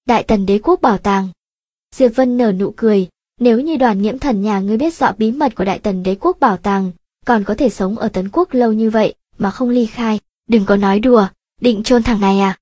Đại Tần Đế quốc bảo tàng. Diệp Vân nở nụ cười, nếu như Đoàn Nghiễm Thần nhà ngươi biết rõ bí mật của Đại Tần Đế quốc bảo tàng, còn có thể sống ở Tấn quốc lâu như vậy mà không ly khai, đừng có nói đùa, định chôn thằng này à?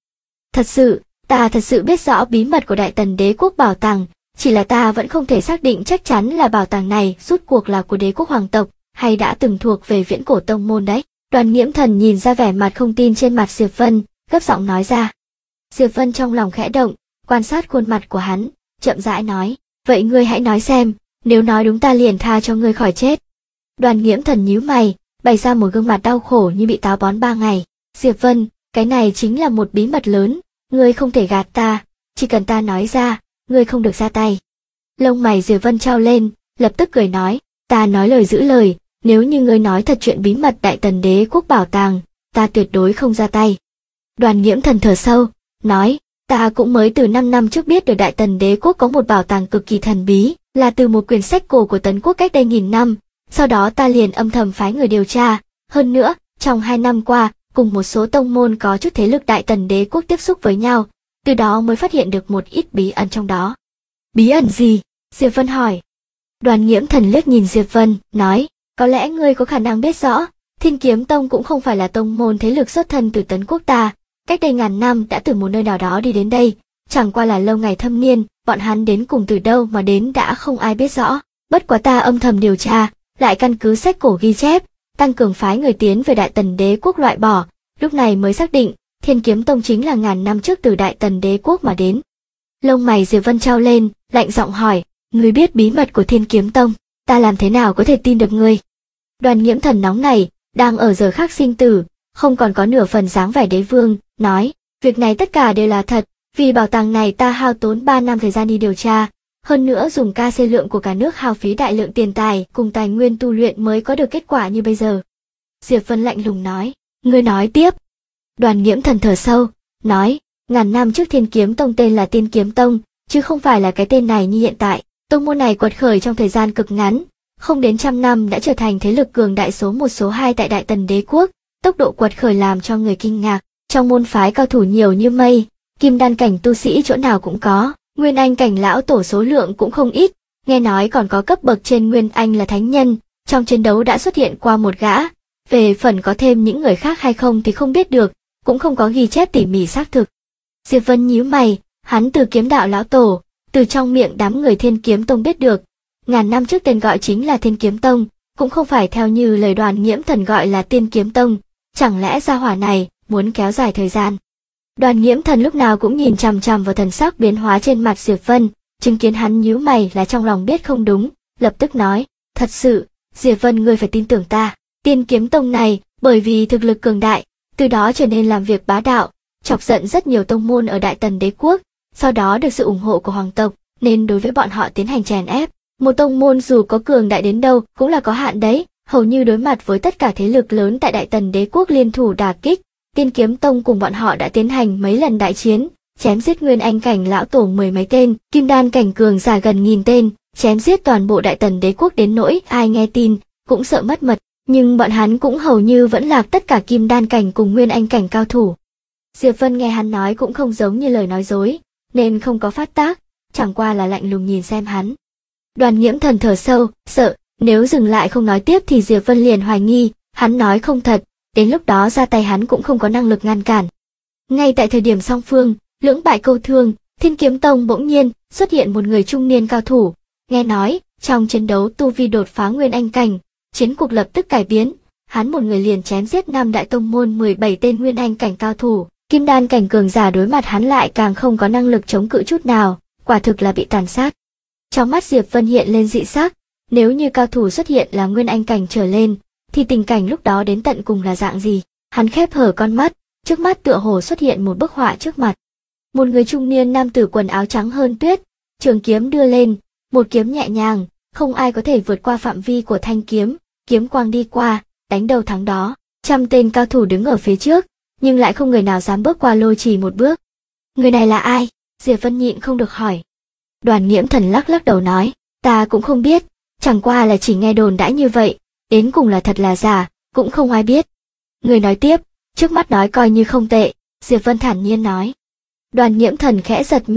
Ta thật sự biết rõ bí mật của Đại Tần Đế quốc bảo tàng, chỉ là ta vẫn không thể xác định chắc chắn là bảo tàng này rút cuộc là của đế quốc hoàng tộc, hay đã từng thuộc về Viễn Cổ tông môn đấy. Đoàn Nghiễm Thần nhìn ra vẻ mặt không tin trên mặt Diệp Vân, gấp giọng nói ra. Diệp Vân trong lòng khẽ động, quan sát khuôn mặt của hắn, chậm rãi nói, vậy ngươi hãy nói xem, nếu nói đúng ta liền tha cho ngươi khỏi chết. Đoàn Nghiễm Thần nhíu mày, bày ra một gương mặt đau khổ như bị táo bón 3 ngày. Diệp Vân, cái này chính là một bí mật lớn, ngươi không thể gạt ta, chỉ cần ta nói ra, ngươi không được ra tay. Lông mày Diệp Vân trao lên, lập tức cười nói, ta nói lời giữ lời, nếu như ngươi nói thật chuyện bí mật Đại Tần Đế quốc bảo tàng, ta tuyệt đối không ra tay. Đoàn Nghiễm Thần thở sâu, nói, ta cũng mới từ 5 năm trước biết được Đại Tần Đế quốc có một bảo tàng cực kỳ thần bí, là từ một quyển sách cổ của Tấn quốc cách đây 1000 năm, sau đó ta liền âm thầm phái người điều tra, hơn nữa, trong 2 năm qua, cùng một số tông môn có chút thế lực Đại Tần Đế quốc tiếp xúc với nhau, từ đó mới phát hiện được một ít bí ẩn trong đó. Bí ẩn gì? Diệp Vân hỏi. Đoàn Nghiễm Thần liếc nhìn Diệp Vân, nói, có lẽ ngươi có khả năng biết rõ, Thiên Kiếm Tông cũng không phải là tông môn thế lực xuất thân từ Tấn quốc ta, cách đây ngàn năm đã từ một nơi nào đó đi đến đây, chẳng qua là lâu ngày thâm niên, bọn hắn đến cùng từ đâu mà đến đã không ai biết rõ, bất quá ta âm thầm điều tra, lại căn cứ sách cổ ghi chép, tăng cường phái người tiến về Đại Tần Đế quốc loại bỏ, lúc này mới xác định, Thiên Kiếm Tông chính là ngàn năm trước từ Đại Tần Đế quốc mà đến. Lông mày Diệp Vân trao lên, lạnh giọng hỏi, ngươi biết bí mật của Thiên Kiếm Tông, ta làm thế nào có thể tin được ngươi? Đoàn Nghiễm Thần nóng này, đang ở giờ khắc sinh tử, không còn có nửa phần dáng vẻ đế vương, nói, việc này tất cả đều là thật, vì bảo tàng này ta hao tốn 3 năm thời gian đi điều tra, hơn nữa dùng KC lượng của cả nước hao phí đại lượng tiền tài cùng tài nguyên tu luyện mới có được kết quả như bây giờ. Diệp Vân lạnh lùng nói, ngươi nói tiếp. Đoàn Nghiễm Thần thở sâu, nói, ngàn năm trước Thiên Kiếm Tông tên là Tiên Kiếm Tông, chứ không phải là cái tên này như hiện tại. Tông môn này quật khởi trong thời gian cực ngắn, không đến 100 năm đã trở thành thế lực cường đại số 1 số 2 tại Đại Tần Đế quốc, tốc độ quật khởi làm cho người kinh ngạc. Trong môn phái cao thủ nhiều như mây, kim đan cảnh tu sĩ chỗ nào cũng có, nguyên anh cảnh lão tổ số lượng cũng không ít, nghe nói còn có cấp bậc trên nguyên anh là thánh nhân, trong chiến đấu đã xuất hiện qua một gã. Về phần có thêm những người khác hay không thì không biết được, cũng không có ghi chép tỉ mỉ xác thực. Diệp Vân nhíu mày, hắn từ kiếm đạo lão tổ, từ trong miệng đám người Thiên Kiếm Tông biết được, ngàn năm trước tên gọi chính là Thiên Kiếm Tông, cũng không phải theo như lời Đoàn Nghiễm Thần gọi là Tiên Kiếm Tông, chẳng lẽ gia hỏa này muốn kéo dài thời gian. Đoàn Nghiễm Thần lúc nào cũng nhìn chằm chằm vào thần sắc biến hóa trên mặt Diệp Vân, chứng kiến hắn nhíu mày là trong lòng biết không đúng, lập tức nói, thật sự, Diệp Vân ngươi phải tin tưởng ta, Tiên Kiếm Tông này, bởi vì thực lực cường đại, từ đó trở nên làm việc bá đạo, chọc giận rất nhiều tông môn ở Đại Tần Đế quốc, sau đó được sự ủng hộ của hoàng tộc, nên đối với bọn họ tiến hành chèn ép. Một tông môn dù có cường đại đến đâu cũng là có hạn đấy, hầu như đối mặt với tất cả thế lực lớn tại Đại Tần Đế quốc liên thủ đả kích, Tiên Kiếm Tông cùng bọn họ đã tiến hành mấy lần đại chiến, chém giết nguyên anh cảnh lão tổ 10 mấy tên, kim đan cảnh cường giả gần 1000 tên, chém giết toàn bộ Đại Tần Đế quốc đến nỗi ai nghe tin cũng sợ mất mật, nhưng bọn hắn cũng hầu như vẫn lạc tất cả kim đan cảnh cùng nguyên anh cảnh cao thủ. Diệp Vân nghe hắn nói cũng không giống như lời nói dối, nên không có phát tác, chẳng qua là lạnh lùng nhìn xem hắn. Đoàn Nghiễm Thần thở sâu, sợ, nếu dừng lại không nói tiếp thì Diệp Vân liền hoài nghi, hắn nói không thật, đến lúc đó ra tay hắn cũng không có năng lực ngăn cản. Ngay tại thời điểm song phương, lưỡng bại câu thương, Thiên Kiếm Tông bỗng nhiên xuất hiện một người trung niên cao thủ, nghe nói, trong chiến đấu tu vi đột phá nguyên anh cảnh, chiến cuộc lập tức cải biến, hắn một người liền chém giết 5 đại tông môn 17 tên nguyên anh cảnh cao thủ, kim đan cảnh cường giả đối mặt hắn lại càng không có năng lực chống cự chút nào, quả thực là bị tàn sát. Trong mắt Diệp Vân hiện lên dị sắc, nếu như cao thủ xuất hiện là nguyên anh cảnh trở lên, thì tình cảnh lúc đó đến tận cùng là dạng gì? Hắn khép hở con mắt, trước mắt tựa hồ xuất hiện một bức họa trước mặt. Một người trung niên nam tử quần áo trắng hơn tuyết, trường kiếm đưa lên, một kiếm nhẹ nhàng, không ai có thể vượt qua phạm vi của thanh kiếm, kiếm quang đi qua, đánh đầu thắng đó. 100 tên cao thủ đứng ở phía trước, nhưng lại không người nào dám bước qua lôi trì một bước. Người này là ai? Diệp Vân nhịn không được hỏi. Đoàn Nghiễm Thần lắc lắc đầu nói, ta cũng không biết, chẳng qua là chỉ nghe đồn đãi như vậy, đến cùng là thật là giả, cũng không ai biết. Người nói tiếp, trước mắt nói coi như không tệ, Diệp Vân thản nhiên nói. Đoàn Nghiễm Thần khẽ giật mình,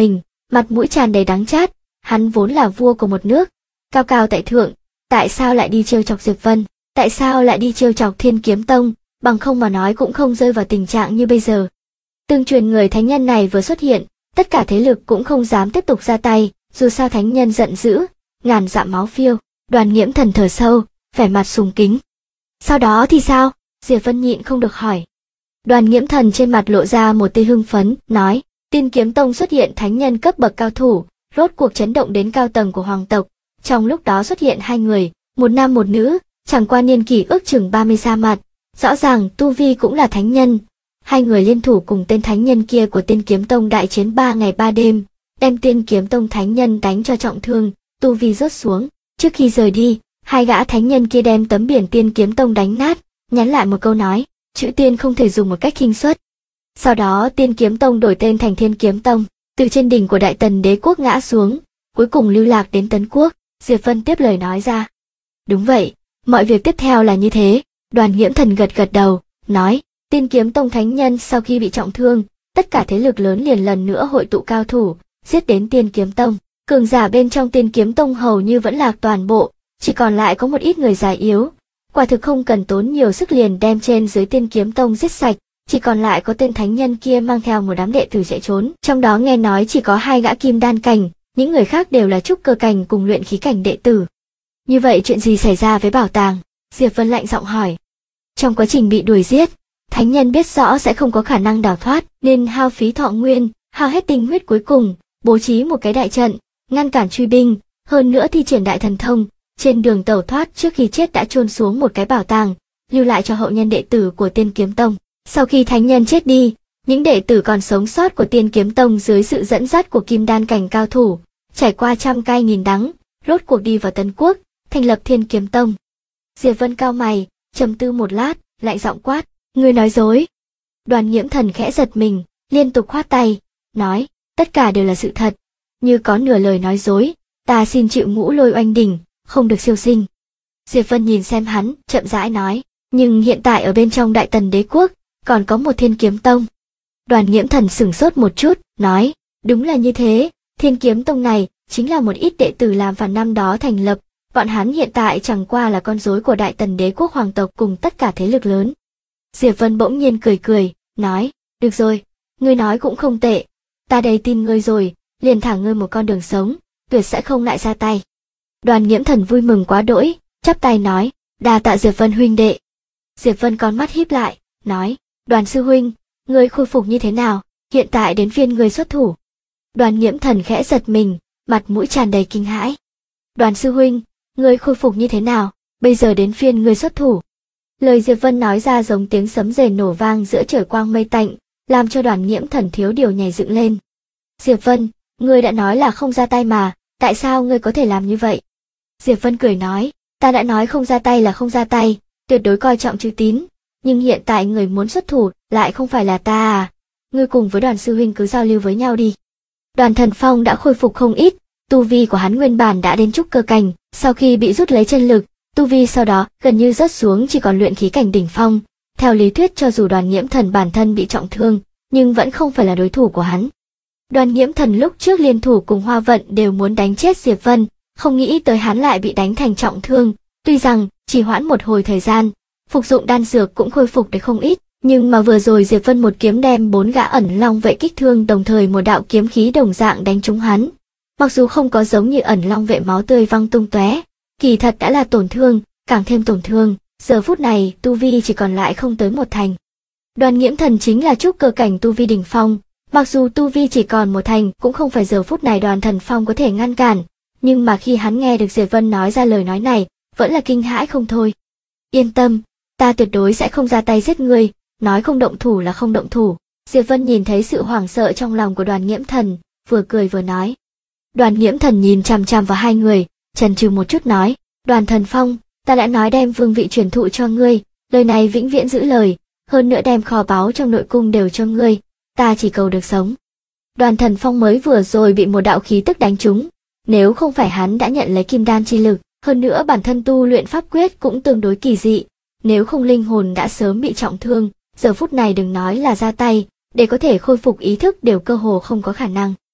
mặt mũi tràn đầy đắng chát, hắn vốn là vua của một nước, cao cao tại thượng, tại sao lại đi trêu chọc Diệp Vân, tại sao lại đi trêu chọc Thiên Kiếm Tông, bằng không mà nói cũng không rơi vào tình trạng như bây giờ. Tương truyền người thánh nhân này vừa xuất hiện, tất cả thế lực cũng không dám tiếp tục ra tay, dù sao thánh nhân giận dữ, ngàn dặm máu phiêu. Đoàn Nghiễm Thần thở sâu, vẻ mặt sùng kính. Sau đó thì sao? Diệp Vân nhịn không được hỏi. Đoàn Nghiễm Thần trên mặt lộ ra một tia hưng phấn, nói, Tiên Kiếm Tông xuất hiện thánh nhân cấp bậc cao thủ, rốt cuộc chấn động đến cao tầng của hoàng tộc. Trong lúc đó xuất hiện hai người, một nam một nữ, chẳng qua niên kỷ ước chừng 30 ra mặt, rõ ràng tu vi cũng là thánh nhân. Hai người liên thủ cùng tên thánh nhân kia của Tiên Kiếm Tông đại chiến 3 ngày 3 đêm, đem Tiên Kiếm Tông thánh nhân đánh cho trọng thương, tu vi rớt xuống. Trước khi rời đi, hai gã thánh nhân kia đem tấm biển Tiên Kiếm Tông đánh nát, nhắn lại một câu nói, chữ tiên không thể dùng một cách khinh suất. Sau đó Tiên Kiếm Tông đổi tên thành Thiên Kiếm Tông, từ trên đỉnh của Đại Tần Đế quốc ngã xuống, cuối cùng lưu lạc đến Tấn Quốc. Diệp Vân tiếp lời nói ra. Đúng vậy, mọi việc tiếp theo là như thế. Đoàn Nghiễm Thần gật gật đầu, nói, Tiên Kiếm Tông thánh nhân sau khi bị trọng thương, tất cả thế lực lớn liền lần nữa hội tụ cao thủ, giết đến Tiên Kiếm Tông. Cường giả bên trong Tiên Kiếm Tông hầu như vẫn lạc toàn bộ, chỉ còn lại có một ít người già yếu. Quả thực không cần tốn nhiều sức liền đem trên dưới Tiên Kiếm Tông giết sạch, chỉ còn lại có tên thánh nhân kia mang theo một đám đệ tử chạy trốn. Trong đó nghe nói chỉ có 2 gã kim đan cảnh, những người khác đều là trúc cơ cảnh cùng luyện khí cảnh đệ tử. Như vậy chuyện gì xảy ra với bảo tàng? Diệp Vân lạnh giọng hỏi. Trong quá trình bị đuổi giết, thánh nhân biết rõ sẽ không có khả năng đào thoát, nên hao phí thọ nguyên, hao hết tinh huyết cuối cùng, bố trí một cái đại trận, ngăn cản truy binh, hơn nữa thi triển đại thần thông, trên đường tẩu thoát trước khi chết đã chôn xuống một cái bảo tàng, lưu lại cho hậu nhân đệ tử của Tiên Kiếm Tông. Sau khi thánh nhân chết đi, những đệ tử còn sống sót của Tiên Kiếm Tông dưới sự dẫn dắt của kim đan cảnh cao thủ, trải qua trăm cay nghìn đắng, rốt cuộc đi vào Tấn Quốc, thành lập Thiên Kiếm Tông. Diệp Vân cao mày, trầm tư một lát, lại giọng quát, ngươi nói dối. Đoàn Nghiễm Thần khẽ giật mình, liên tục khoát tay, nói, tất cả đều là sự thật. Như có nửa lời nói dối, ta xin chịu Ngũ Lôi Oanh Đỉnh, không được siêu sinh. Diệp Vân nhìn xem hắn, chậm rãi nói, nhưng hiện tại ở bên trong Đại Tần Đế quốc, còn có một Thiên Kiếm Tông. Đoàn Nghiễm Thần sửng sốt một chút, nói, đúng là như thế, Thiên Kiếm Tông này chính là một ít đệ tử làm phản năm đó thành lập, bọn hắn hiện tại chẳng qua là con rối của Đại Tần Đế quốc hoàng tộc cùng tất cả thế lực lớn. Diệp Vân bỗng nhiên cười cười, nói, được rồi, ngươi nói cũng không tệ, ta đây tin ngươi rồi, liền thả ngươi một con đường sống, tuyệt sẽ không lại ra tay. Đoàn Nghiễm Thần vui mừng quá đỗi, chắp tay nói, đa tạ Diệp Vân huynh đệ. Diệp Vân con mắt híp lại, nói, Đoàn sư huynh, ngươi khôi phục như thế nào, hiện tại đến phiên ngươi xuất thủ. Đoàn Nghiễm Thần khẽ giật mình, mặt mũi tràn đầy kinh hãi. Đoàn sư huynh, ngươi khôi phục như thế nào, bây giờ đến phiên ngươi xuất thủ. Lời Diệp Vân nói ra giống tiếng sấm rền nổ vang giữa trời quang mây tạnh, làm cho Đoàn Nghiễm Thần thiếu điều nhảy dựng lên. Diệp Vân, ngươi đã nói là không ra tay mà, tại sao ngươi có thể làm như vậy? Diệp Vân cười nói, ta đã nói không ra tay là không ra tay, tuyệt đối coi trọng chữ tín, nhưng hiện tại người muốn xuất thủ lại không phải là ta à, ngươi cùng với Đoàn sư huynh cứ giao lưu với nhau đi. Đoàn Thần Phong đã khôi phục không ít, tu vi của hắn nguyên bản đã đến trúc cơ cảnh, sau khi bị rút lấy chân lực, tu vi sau đó gần như rớt xuống chỉ còn luyện khí cảnh đỉnh phong. Theo lý thuyết cho dù Đoàn Nghiễm Thần bản thân bị trọng thương, nhưng vẫn không phải là đối thủ của hắn. Đoàn Nghiễm Thần lúc trước liên thủ cùng Hoa Vận đều muốn đánh chết Diệp Vân, không nghĩ tới hắn lại bị đánh thành trọng thương, tuy rằng chỉ hoãn một hồi thời gian, phục dụng đan dược cũng khôi phục được không ít, nhưng mà vừa rồi Diệp Vân một kiếm đem 4 gã ẩn long vệ kích thương, đồng thời một đạo kiếm khí đồng dạng đánh trúng hắn. Mặc dù không có giống như ẩn long vệ máu tươi văng tung tóe, kỳ thật đã là tổn thương, càng thêm tổn thương, giờ phút này tu vi chỉ còn lại không tới 1 thành. Đoàn Nghiễm Thần chính là trúc cơ cảnh tu vi đỉnh phong, mặc dù tu vi chỉ còn 1 thành cũng không phải giờ phút này Đoàn Thần Phong có thể ngăn cản, nhưng mà khi hắn nghe được Diệp Vân nói ra lời nói này, vẫn là kinh hãi không thôi. Yên tâm, ta tuyệt đối sẽ không ra tay giết ngươi, nói không động thủ là không động thủ. Diệp Vân nhìn thấy sự hoảng sợ trong lòng của Đoàn Nghiễm Thần, vừa cười vừa nói. Đoàn Nghiễm Thần nhìn chằm chằm vào hai người, chần chừ một chút nói, Đoàn Thần Phong, ta đã nói đem vương vị truyền thụ cho ngươi, lời này vĩnh viễn giữ lời, hơn nữa đem kho báu trong nội cung đều cho ngươi, ta chỉ cầu được sống. Đoàn Thần Phong mới vừa rồi bị một đạo khí tức đánh trúng, nếu không phải hắn đã nhận lấy kim đan chi lực, hơn nữa bản thân tu luyện pháp quyết cũng tương đối kỳ dị, nếu không linh hồn đã sớm bị trọng thương, giờ phút này đừng nói là ra tay, để có thể khôi phục ý thức đều cơ hồ không có khả năng.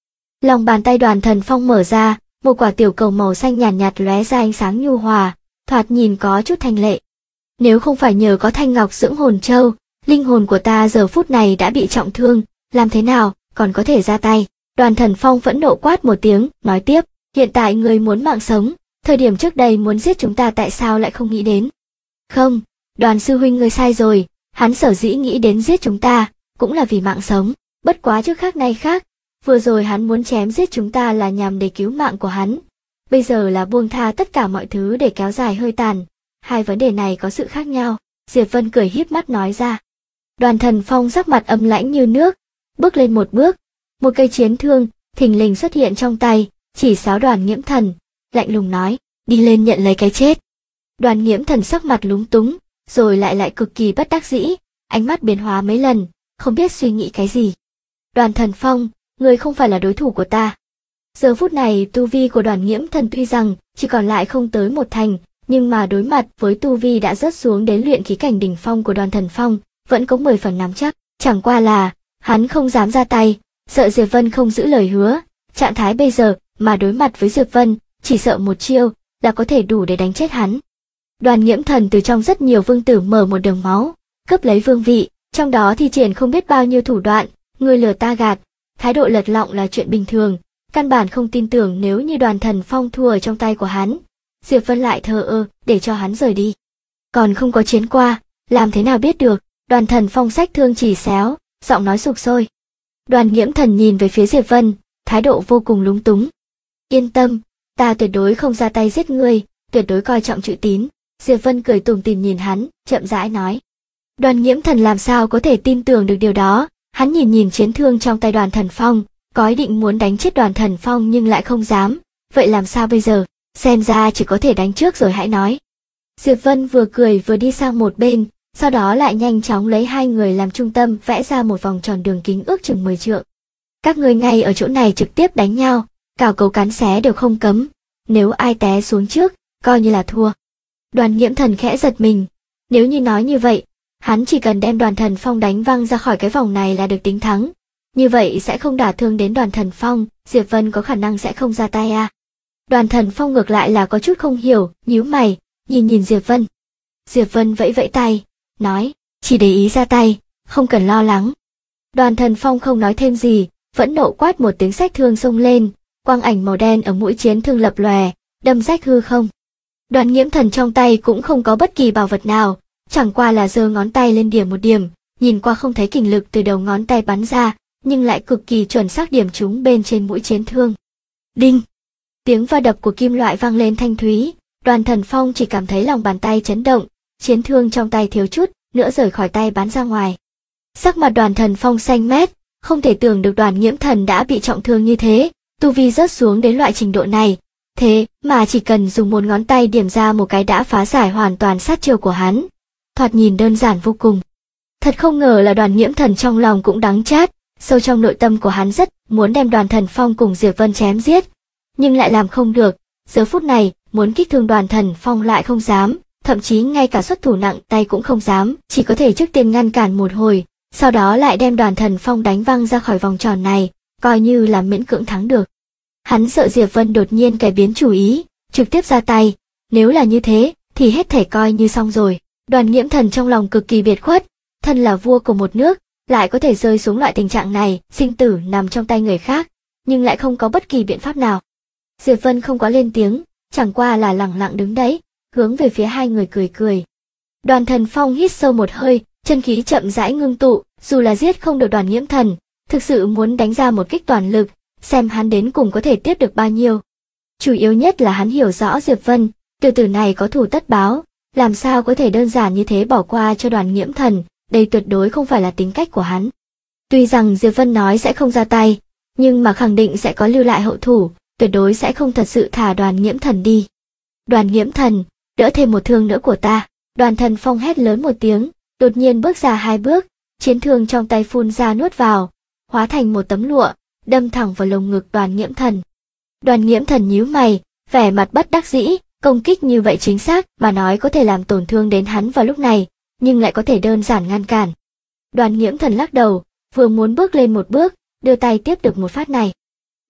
Lòng bàn tay Đoàn Thần Phong mở ra, một quả tiểu cầu màu xanh nhàn nhạt lóe ra ánh sáng nhu hòa, thoạt nhìn có chút thanh lệ. Nếu không phải nhờ có thanh ngọc dưỡng hồn châu, linh hồn của ta giờ phút này đã bị trọng thương, làm thế nào còn có thể ra tay? Đoàn Thần Phong phẫn nộ quát một tiếng, nói tiếp, hiện tại ngươi muốn mạng sống, thời điểm trước đây muốn giết chúng ta tại sao lại không nghĩ đến? Không, Đoàn sư huynh ngươi sai rồi, hắn sở dĩ nghĩ đến giết chúng ta, cũng là vì mạng sống, bất quá trước khác nay khác, vừa rồi hắn muốn chém giết chúng ta là nhằm để cứu mạng của hắn, bây giờ là buông tha tất cả mọi thứ để kéo dài hơi tàn, hai vấn đề này có sự khác nhau, Diệp Vân cười híp mắt nói ra. Đoàn Thần Phong sắc mặt âm lãnh như nước, bước lên một bước, một cây chiến thương thình lình xuất hiện trong tay, chỉ sáo Đoàn Nghiễm Thần, lạnh lùng nói, đi lên nhận lấy cái chết. Đoàn Nghiễm Thần sắc mặt lúng túng, rồi lại cực kỳ bất đắc dĩ, ánh mắt biến hóa mấy lần, không biết suy nghĩ cái gì. Đoàn Thần Phong, người không phải là đối thủ của ta. Giờ phút này tu vi của Đoàn Nghiễm Thần tuy rằng chỉ còn lại không tới một thành, nhưng mà đối mặt với tu vi đã rớt xuống đến luyện khí cảnh đỉnh phong của Đoàn Thần Phong, vẫn có 10 phần nắm chắc, chẳng qua là hắn không dám ra tay, sợ Diệp Vân không giữ lời hứa, trạng thái bây giờ mà đối mặt với Diệp Vân, chỉ sợ một chiêu là có thể đủ để đánh chết hắn. Đoàn Nghiễm Thần từ trong rất nhiều vương tử mở một đường máu, cướp lấy vương vị, trong đó thi triển không biết bao nhiêu thủ đoạn, người lừa ta gạt, thái độ lật lọng là chuyện bình thường, căn bản không tin tưởng nếu như Đoàn Thần Phong thua ở trong tay của hắn, Diệp Vân lại thờ ơ để cho hắn rời đi. Còn không có chiến qua, làm thế nào biết được? Đoàn Thần Phong xách thương chỉ xéo, giọng nói sục sôi. Đoàn Nghiễm Thần nhìn về phía Diệp Vân, thái độ vô cùng lúng túng. Yên tâm, ta tuyệt đối không ra tay giết ngươi, tuyệt đối coi trọng chữ tín. Diệp Vân cười tủm tỉm nhìn hắn, chậm rãi nói. Đoàn Nghiễm Thần làm sao có thể tin tưởng được điều đó, hắn nhìn chiến thương trong tay Đoàn Thần Phong, có ý định muốn đánh chết Đoàn Thần Phong nhưng lại không dám, vậy làm sao bây giờ, xem ra chỉ có thể đánh trước rồi hãy nói. Diệp Vân vừa cười vừa đi sang một bên, sau đó lại nhanh chóng lấy hai người làm trung tâm vẽ ra một vòng tròn đường kính ước chừng 10 trượng. Các ngươi ngay ở chỗ này trực tiếp đánh nhau, cào cấu cắn xé đều không cấm, nếu ai té xuống trước, coi như là thua. Đoàn Nghiễm Thần khẽ giật mình, nếu như nói như vậy, hắn chỉ cần đem Đoàn Thần Phong đánh văng ra khỏi cái vòng này là được tính thắng. Như vậy sẽ không đả thương đến Đoàn Thần Phong, Diệp Vân có khả năng sẽ không ra tay à. Đoàn Thần Phong ngược lại là có chút không hiểu, nhíu mày, nhìn Diệp Vân. Diệp Vân vẫy vẫy tay, nói, chỉ để ý ra tay, không cần lo lắng. Đoàn Thần Phong không nói thêm gì, vẫn nộ quát một tiếng xách thương xông lên, quang ảnh màu đen ở mũi chiến thương lập lòe, đâm rách hư không. Đoàn Nghiễm Thần trong tay cũng không có bất kỳ bảo vật nào, chẳng qua là giơ ngón tay lên điểm một điểm, nhìn qua không thấy kình lực từ đầu ngón tay bắn ra, nhưng lại cực kỳ chuẩn xác điểm trúng bên trên mũi chiến thương. Đinh! Tiếng va đập của kim loại vang lên thanh thúy, Đoàn Thần Phong chỉ cảm thấy lòng bàn tay chấn động, chiến thương trong tay thiếu chút nữa rời khỏi tay bắn ra ngoài. Sắc mặt Đoàn Thần Phong xanh mét, không thể tưởng được Đoàn Nghiễm Thần đã bị trọng thương như thế, tu vi rớt xuống đến loại trình độ này, thế mà chỉ cần dùng một ngón tay điểm ra một cái đã phá giải hoàn toàn sát chiêu của hắn. Thoạt nhìn đơn giản vô cùng. Thật không ngờ là Đoàn Nghiễm Thần trong lòng cũng đắng chát, sâu trong nội tâm của hắn rất muốn đem Đoàn Thần Phong cùng Diệp Vân chém giết, nhưng lại làm không được, giờ phút này muốn kích thương Đoàn Thần Phong lại không dám, thậm chí ngay cả xuất thủ nặng tay cũng không dám, chỉ có thể trước tiên ngăn cản một hồi, sau đó lại đem Đoàn Thần Phong đánh văng ra khỏi vòng tròn này, coi như là miễn cưỡng thắng được. Hắn sợ Diệp Vân đột nhiên cải biến chủ ý, trực tiếp ra tay, nếu là như thế thì hết thể coi như xong rồi. Đoàn Nghiễm Thần trong lòng cực kỳ biệt khuất, thân là vua của một nước, lại có thể rơi xuống loại tình trạng này, sinh tử nằm trong tay người khác, nhưng lại không có bất kỳ biện pháp nào. Diệp Vân không có lên tiếng, chẳng qua là lẳng lặng đứng đấy, hướng về phía hai người cười cười. Đoàn Thần Phong hít sâu một hơi, chân khí chậm rãi ngưng tụ, dù là giết không được Đoàn Nghiễm Thần, thực sự muốn đánh ra một kích toàn lực, xem hắn đến cùng có thể tiếp được bao nhiêu. Chủ yếu nhất là hắn hiểu rõ Diệp Vân, tiểu tử này có thù tất báo, làm sao có thể đơn giản như thế bỏ qua cho Đoàn Nghiễm Thần, đây tuyệt đối không phải là tính cách của hắn. Tuy rằng Diệp Vân nói sẽ không ra tay, nhưng mà khẳng định sẽ có lưu lại hậu thủ, tuyệt đối sẽ không thật sự thả Đoàn Nghiễm Thần đi. Đoàn Nghiễm Thần, đỡ thêm một thương nữa của ta. Đoàn Thần Phong hét lớn một tiếng, đột nhiên bước ra hai bước, chiến thương trong tay phun ra nuốt vào, hóa thành một tấm lụa, đâm thẳng vào lồng ngực Đoàn Nghiễm Thần. Đoàn Nghiễm Thần nhíu mày, vẻ mặt bất đắc dĩ, công kích như vậy chính xác mà nói có thể làm tổn thương đến hắn vào lúc này, nhưng lại có thể đơn giản ngăn cản. Đoàn Nghiễm Thần lắc đầu, vừa muốn bước lên một bước, đưa tay tiếp được một phát này.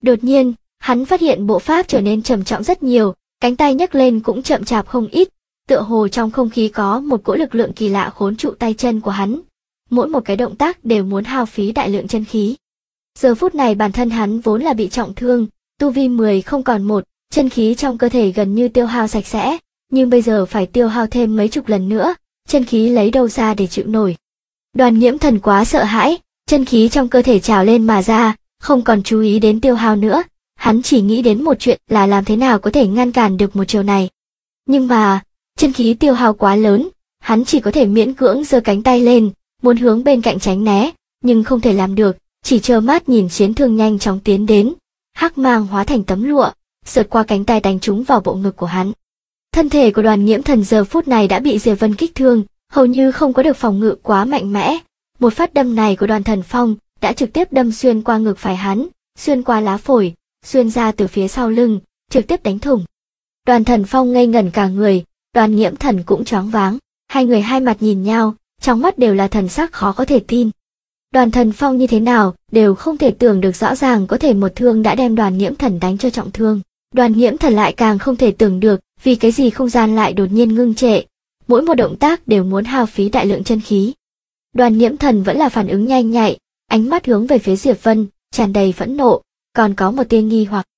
Đột nhiên, hắn phát hiện bộ pháp trở nên trầm trọng rất nhiều, cánh tay nhấc lên cũng chậm chạp không ít, tựa hồ trong không khí có một cỗ lực lượng kỳ lạ khốn trụ tay chân của hắn. Mỗi một cái động tác đều muốn hao phí đại lượng chân khí. Giờ phút này bản thân hắn vốn là bị trọng thương, tu vi 10 không còn 1, chân khí trong cơ thể gần như tiêu hao sạch sẽ, nhưng bây giờ phải tiêu hao thêm mấy chục lần nữa, chân khí lấy đâu ra để chịu nổi. Đoàn Nhiễm Thần quá sợ hãi, chân khí trong cơ thể trào lên mà ra, không còn chú ý đến tiêu hao nữa, hắn chỉ nghĩ đến một chuyện là làm thế nào có thể ngăn cản được một chiều này. Nhưng mà, chân khí tiêu hao quá lớn, hắn chỉ có thể miễn cưỡng giơ cánh tay lên, muốn hướng bên cạnh tránh né, nhưng không thể làm được, chỉ trơ mắt nhìn chiến thương nhanh chóng tiến đến, hắc mang hóa thành tấm lụa, sượt qua cánh tay đánh trúng vào bộ ngực của hắn. Thân thể của Đoàn Nhiễm Thần giờ phút này đã bị Diệp Vân kích thương, hầu như không có được phòng ngự quá mạnh mẽ. Một phát đâm này của Đoàn Thần Phong đã trực tiếp đâm xuyên qua ngực phải hắn, xuyên qua lá phổi, xuyên ra từ phía sau lưng, trực tiếp đánh thủng. Đoàn Thần Phong ngây ngẩn cả người, Đoàn Nhiễm Thần cũng choáng váng, hai người hai mặt nhìn nhau, trong mắt đều là thần sắc khó có thể tin. Đoàn Thần Phong như thế nào đều không thể tưởng được rõ ràng có thể một thương đã đem Đoàn Nhiễm Thần đánh cho trọng thương. Đoàn Nhiễm Thần lại càng không thể tưởng được vì cái gì không gian lại đột nhiên ngưng trệ, mỗi một động tác đều muốn hao phí đại lượng chân khí. Đoàn Nhiễm Thần vẫn là phản ứng nhanh nhạy, ánh mắt hướng về phía Diệp Vân, tràn đầy phẫn nộ, còn có một tia nghi hoặc.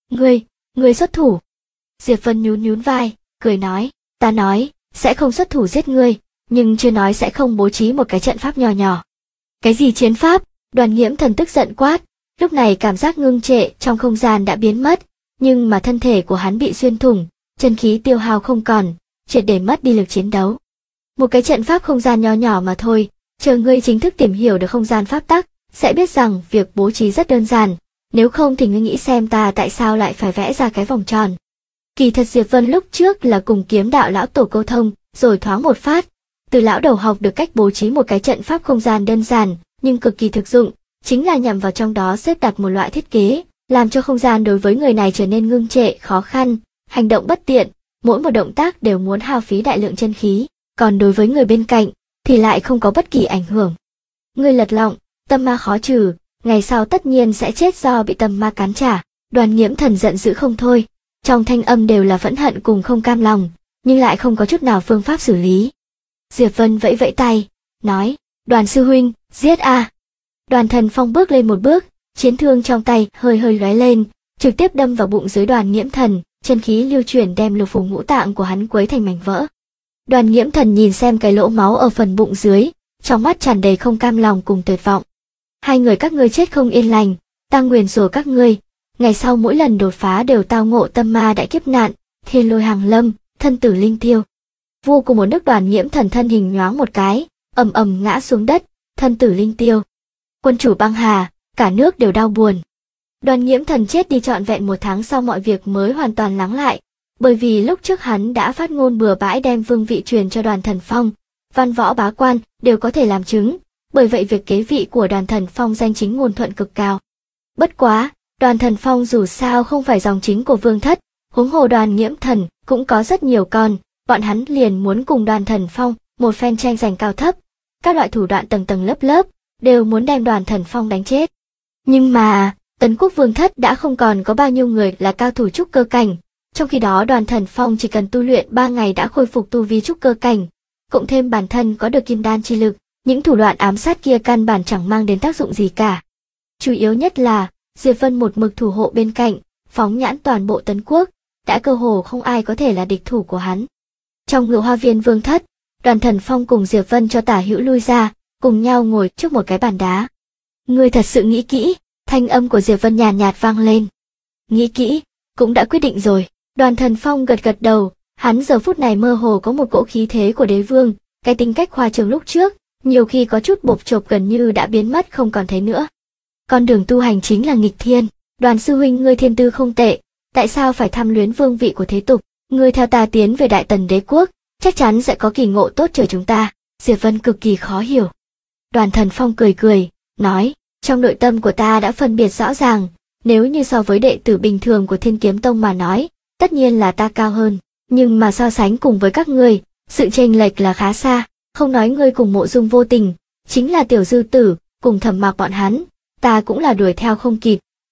Ngươi xuất thủ. Diệp Vân nhún vai, cười nói, ta nói, sẽ không xuất thủ giết ngươi, nhưng chưa nói sẽ không bố trí một cái trận pháp nhỏ nhỏ. Cái gì chiến pháp? Đoàn Nhiễm Thần tức giận quát, lúc này cảm giác ngưng trệ trong không gian đã biến mất, nhưng mà thân thể của hắn bị xuyên thủng, chân khí tiêu hao không còn, triệt để mất đi lực chiến đấu. Một cái trận pháp không gian nho nhỏ mà thôi, chờ ngươi chính thức tìm hiểu được không gian pháp tắc, sẽ biết rằng việc bố trí rất đơn giản, nếu không thì ngươi nghĩ xem ta tại sao lại phải vẽ ra cái vòng tròn. Kỳ thật Diệp Vân lúc trước là cùng Kiếm Đạo lão tổ câu thông, rồi thoáng một phát, từ lão đầu học được cách bố trí một cái trận pháp không gian đơn giản, nhưng cực kỳ thực dụng, chính là nhằm vào trong đó xếp đặt một loại thiết kế, làm cho không gian đối với người này trở nên ngưng trệ, khó khăn, hành động bất tiện, mỗi một động tác đều muốn hao phí đại lượng chân khí, còn đối với người bên cạnh thì lại không có bất kỳ ảnh hưởng. Ngươi lật lọng, tâm ma khó trừ, ngày sau tất nhiên sẽ chết do bị tâm ma cắn trả. Đoàn Nhiễm Thần giận dữ không thôi, trong thanh âm đều là phẫn hận cùng không cam lòng, nhưng lại không có chút nào phương pháp xử lý. Diệp Vân vẫy vẫy tay, nói, Đoàn sư huynh, giết a! Đoàn Thần Phong bước lên một bước, chiến thương trong tay hơi lóe lên, trực tiếp đâm vào bụng dưới Đoàn Nhiễm Thần, chân khí lưu chuyển đem lục phủ ngũ tạng của hắn quấy thành mảnh vỡ. Đoàn Nhiễm Thần nhìn xem cái lỗ máu ở phần bụng dưới, trong mắt tràn đầy không cam lòng cùng tuyệt vọng. Hai người các ngươi chết không yên lành, ta nguyền rủa các ngươi, ngày sau mỗi lần đột phá đều tao ngộ tâm ma đại kiếp nạn, thiên lôi hàng lâm, thân tử linh tiêu. Vô cùng một nước Đoàn Nhiễm Thần thân hình nhoáng một cái, ầm ầm ngã xuống đất, thân tử linh tiêu. Quân chủ băng hà, cả nước đều đau buồn. Đoàn Nhiễm Thần chết đi trọn vẹn 1 tháng sau mọi việc mới hoàn toàn lắng lại, bởi vì lúc trước hắn đã phát ngôn bừa bãi đem vương vị truyền cho Đoàn Thần Phong, văn võ bá quan đều có thể làm chứng, bởi vậy việc kế vị của Đoàn Thần Phong danh chính ngôn thuận cực cao. Bất quá, Đoàn Thần Phong dù sao không phải dòng chính của vương thất, huống hồ Đoàn Nhiễm Thần cũng có rất nhiều con, bọn hắn liền muốn cùng Đoàn Thần Phong một phen tranh giành cao thấp, các loại thủ đoạn tầng tầng lớp lớp đều muốn đem Đoàn Thần Phong đánh chết. Nhưng mà Tấn Quốc vương thất đã không còn có bao nhiêu người là cao thủ trúc cơ cảnh, trong khi đó Đoàn Thần Phong chỉ cần tu luyện 3 ngày đã khôi phục tu vi trúc cơ cảnh, cộng thêm bản thân có được kim đan chi lực, những thủ đoạn ám sát kia căn bản chẳng mang đến tác dụng gì cả. Chủ yếu nhất là Diệp Vân một mực thủ hộ bên cạnh, phóng nhãn toàn bộ Tấn Quốc, đã cơ hồ không ai có thể là địch thủ của hắn. Trong Ngự Hoa Viên vương thất, Đoàn Thần Phong cùng Diệp Vân cho tả hữu lui ra, cùng nhau ngồi trước một cái bàn đá. Ngươi thật sự nghĩ kỹ? Thanh âm của Diệp Vân nhàn nhạt vang lên. Nghĩ kỹ, cũng đã quyết định rồi. Đoàn Thần Phong gật gật đầu, hắn giờ phút này mơ hồ có một cỗ khí thế của đế vương, cái tính cách khoa trương lúc trước, nhiều khi có chút bộp chộp gần như đã biến mất không còn thấy nữa. Con đường tu hành chính là nghịch thiên, Đoàn sư huynh ngươi thiên tư không tệ, tại sao phải tham luyến vương vị của thế tục, ngươi theo ta tiến về Đại Tần đế quốc, chắc chắn sẽ có kỳ ngộ tốt chờ chúng ta. Diệp Vân cực kỳ khó hiểu. Đoàn Thần Phong cười, nói, trong nội tâm của ta đã phân biệt rõ ràng, nếu như so với đệ tử bình thường của Thiên Kiếm Tông mà nói, tất nhiên là ta cao hơn, nhưng mà so sánh cùng với các ngươi, sự chênh lệch là khá xa, không nói ngươi cùng Mộ Dung Vô Tình, chính là Tiểu Dư Tử, cùng Thẩm Mạc bọn hắn, ta cũng là đuổi theo không kịp,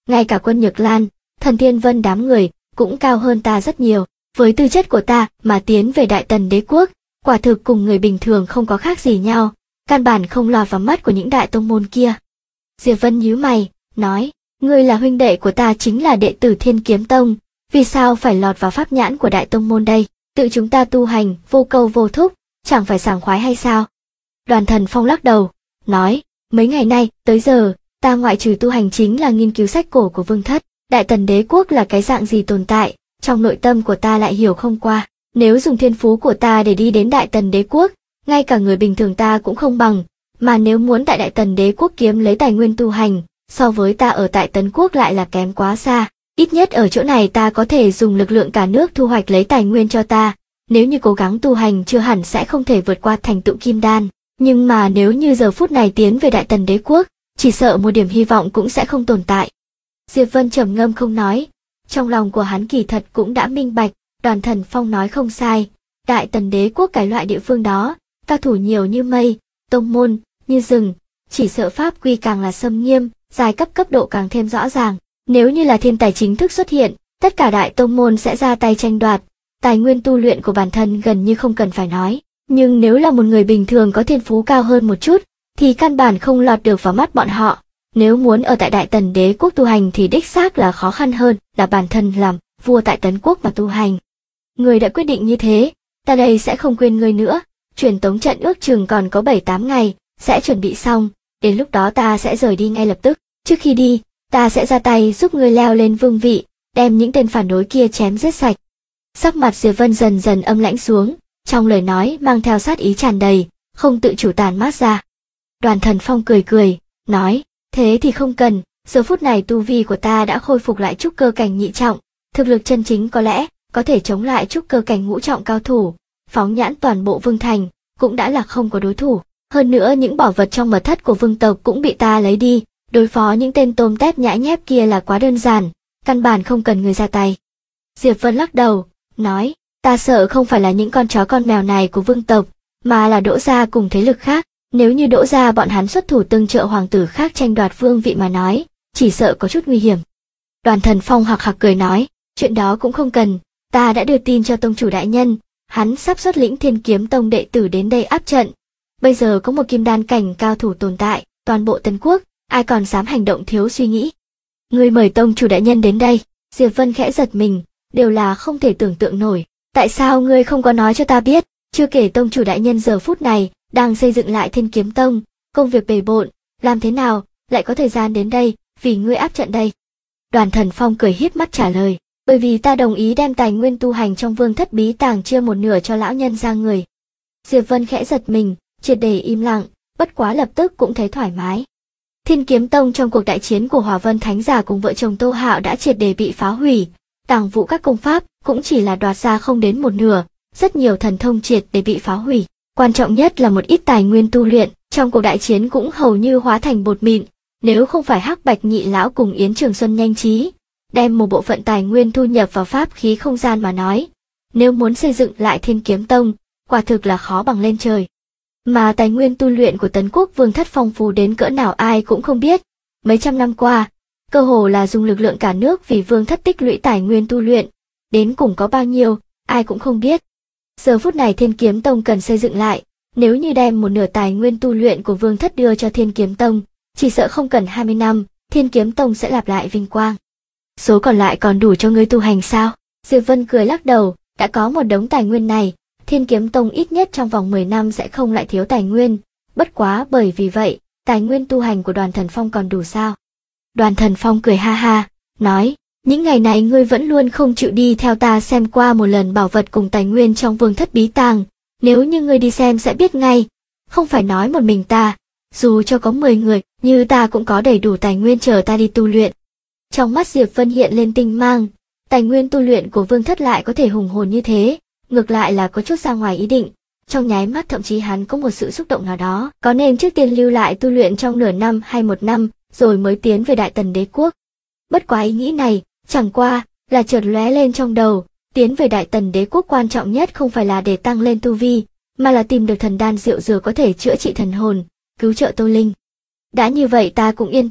ngay cả Quân Nhược Lan, Thần Thiên Vân đám người cũng cao hơn ta rất nhiều. Với tư chất của ta mà tiến về Đại Tần đế quốc, quả thực cùng người bình thường không có khác gì nhau, căn bản không lọt vào mắt của những đại tông môn kia. Diệp Vân nhíu mày, nói, ngươi là huynh đệ của ta, chính là đệ tử Thiên Kiếm Tông, vì sao phải lọt vào pháp nhãn của đại tông môn đây? Tự chúng ta tu hành, vô câu vô thúc, chẳng phải sảng khoái hay sao? Đoàn Thần Phong lắc đầu, nói, mấy ngày nay, tới giờ, ta ngoại trừ tu hành chính là nghiên cứu sách cổ của Vương Thất. Đại Tần đế quốc là cái dạng gì tồn tại, trong nội tâm của ta lại hiểu không qua. Nếu dùng thiên phú của ta để đi đến Đại Tần đế quốc, ngay cả người bình thường ta cũng không bằng, mà nếu muốn tại Đại Tần đế quốc kiếm lấy tài nguyên tu hành, so với ta ở tại Tấn quốc lại là kém quá xa. Ít nhất ở chỗ này ta có thể dùng lực lượng cả nước thu hoạch lấy tài nguyên cho ta, nếu như cố gắng tu hành chưa hẳn sẽ không thể vượt qua thành tựu kim đan, nhưng mà nếu như giờ phút này tiến về Đại Tần đế quốc, chỉ sợ một điểm hy vọng cũng sẽ không tồn tại. Diệp Vân trầm ngâm không nói, trong lòng của hắn kỳ thật cũng đã minh bạch, Đoàn Thần Phong nói không sai, Đại Tần đế quốc cái loại địa phương đó, cao thủ nhiều như mây, tông môn như rừng, chỉ sợ pháp quy càng là xâm nghiêm, giai cấp cấp độ càng thêm rõ ràng. Nếu như là thiên tài chính thức xuất hiện, tất cả đại tông môn sẽ ra tay tranh đoạt, tài nguyên tu luyện của bản thân gần như không cần phải nói. Nhưng nếu là một người bình thường có thiên phú cao hơn một chút, thì căn bản không lọt được vào mắt bọn họ. Nếu muốn ở tại Đại Tần đế quốc tu hành thì đích xác là khó khăn hơn là bản thân làm vua tại Tấn quốc mà tu hành. Người đã quyết định như thế, ta đây sẽ không quên ngươi nữa. Truyền tống trận ước chừng còn có 7-8 ngày, sẽ chuẩn bị xong, đến lúc đó ta sẽ rời đi ngay lập tức. Trước khi đi, ta sẽ ra tay giúp ngươi leo lên vương vị, đem những tên phản đối kia chém giết sạch. Sắc mặt Diệp Vân dần dần âm lãnh xuống, trong lời nói mang theo sát ý tràn đầy, không tự chủ tàn mát ra. Đoàn Thần Phong cười cười, nói, thế thì không cần, giờ phút này tu vi của ta đã khôi phục lại trúc cơ cảnh nhị trọng, thực lực chân chính có lẽ có thể chống lại trúc cơ cảnh ngũ trọng cao thủ, phóng nhãn toàn bộ vương thành, cũng đã là không có đối thủ. Hơn nữa những bảo vật trong mật thất của vương tộc cũng bị ta lấy đi, đối phó những tên tôm tép nhãi nhép kia là quá đơn giản, căn bản không cần người ra tay. Diệp Vân lắc đầu, nói, ta sợ không phải là những con chó con mèo này của vương tộc, mà là Đỗ gia cùng thế lực khác. Nếu như Đỗ gia bọn hắn xuất thủ tương trợ hoàng tử khác tranh đoạt vương vị mà nói, chỉ sợ có chút nguy hiểm. Đoàn Thần Phong hạc hạc cười nói, chuyện đó cũng không cần, ta đã đưa tin cho tông chủ đại nhân, hắn sắp xuất lĩnh Thiên Kiếm Tông đệ tử đến đây áp trận. Bây giờ có một kim đan cảnh cao thủ tồn tại, toàn bộ Tấn quốc, ai còn dám hành động thiếu suy nghĩ. Ngươi mời tông chủ đại nhân đến đây. Diệp Vân khẽ giật mình, đều là không thể tưởng tượng nổi. Tại sao ngươi không có nói cho ta biết? Chưa kể tông chủ đại nhân giờ phút này đang xây dựng lại Thiên Kiếm Tông, công việc bề bộn, làm thế nào lại có thời gian đến đây vì ngươi áp trận đây? Đoàn Thần Phong cười híp mắt trả lời, bởi vì ta đồng ý đem tài nguyên tu hành trong vương thất bí tàng chia một nửa cho lão nhân ra người. Diệp Vân khẽ giật mình, triệt để im lặng, bất quá lập tức cũng thấy thoải mái. Thiên Kiếm Tông trong cuộc đại chiến của Hỏa Vân Thánh Giả cùng vợ chồng Tô Hạo đã triệt để bị phá hủy, tàng vụ các công pháp cũng chỉ là đoạt ra không đến một nửa, rất nhiều thần thông triệt để bị phá hủy. Quan trọng nhất là một ít tài nguyên tu luyện, trong cuộc đại chiến cũng hầu như hóa thành bột mịn, nếu không phải Hắc Bạch Nhị lão cùng Yến Trường Xuân nhanh trí, đem một bộ phận tài nguyên thu nhập vào pháp khí không gian mà nói, nếu muốn xây dựng lại Thiên Kiếm Tông, quả thực là khó bằng lên trời. Mà tài nguyên tu luyện của Tấn quốc vương thất phong phú đến cỡ nào ai cũng không biết, mấy trăm năm qua, cơ hồ là dùng lực lượng cả nước vì vương thất tích lũy tài nguyên tu luyện, đến cùng có bao nhiêu, ai cũng không biết. Giờ phút này Thiên Kiếm Tông cần xây dựng lại, nếu như đem một nửa tài nguyên tu luyện của vương thất đưa cho Thiên Kiếm Tông, chỉ sợ không cần 20 năm, Thiên Kiếm Tông sẽ lặp lại vinh quang. Số còn lại còn đủ cho ngươi tu hành sao? Diệp Vân cười lắc đầu, đã có một đống tài nguyên này, Thiên Kiếm Tông ít nhất trong vòng 10 năm sẽ không lại thiếu tài nguyên, bất quá bởi vì vậy, tài nguyên tu hành của Đoàn Thần Phong còn đủ sao? Đoàn Thần Phong cười ha ha, nói, những ngày này ngươi vẫn luôn không chịu đi theo ta xem qua một lần bảo vật cùng tài nguyên trong vương thất bí tàng, nếu như ngươi đi xem sẽ biết ngay, không phải nói một mình ta, dù cho có 10 người, như ta cũng có đầy đủ tài nguyên chờ ta đi tu luyện. Trong mắt Diệp Vân hiện lên tinh mang, tài nguyên tu luyện của vương thất lại có thể hùng hồn như thế, ngược lại là có chút ra ngoài ý định, trong nháy mắt thậm chí hắn có một sự xúc động nào đó, có nên trước tiên lưu lại tu luyện trong nửa năm hay một năm, rồi mới tiến về Đại Tần đế quốc. Bất quá ý nghĩ này, chẳng qua là chợt lóe lên trong đầu, tiến về Đại Tần đế quốc quan trọng nhất không phải là để tăng lên tu vi, mà là tìm được thần đan rượu dừa có thể chữa trị thần hồn, cứu trợ Tô Linh. Đã như vậy ta cũng yên tâm,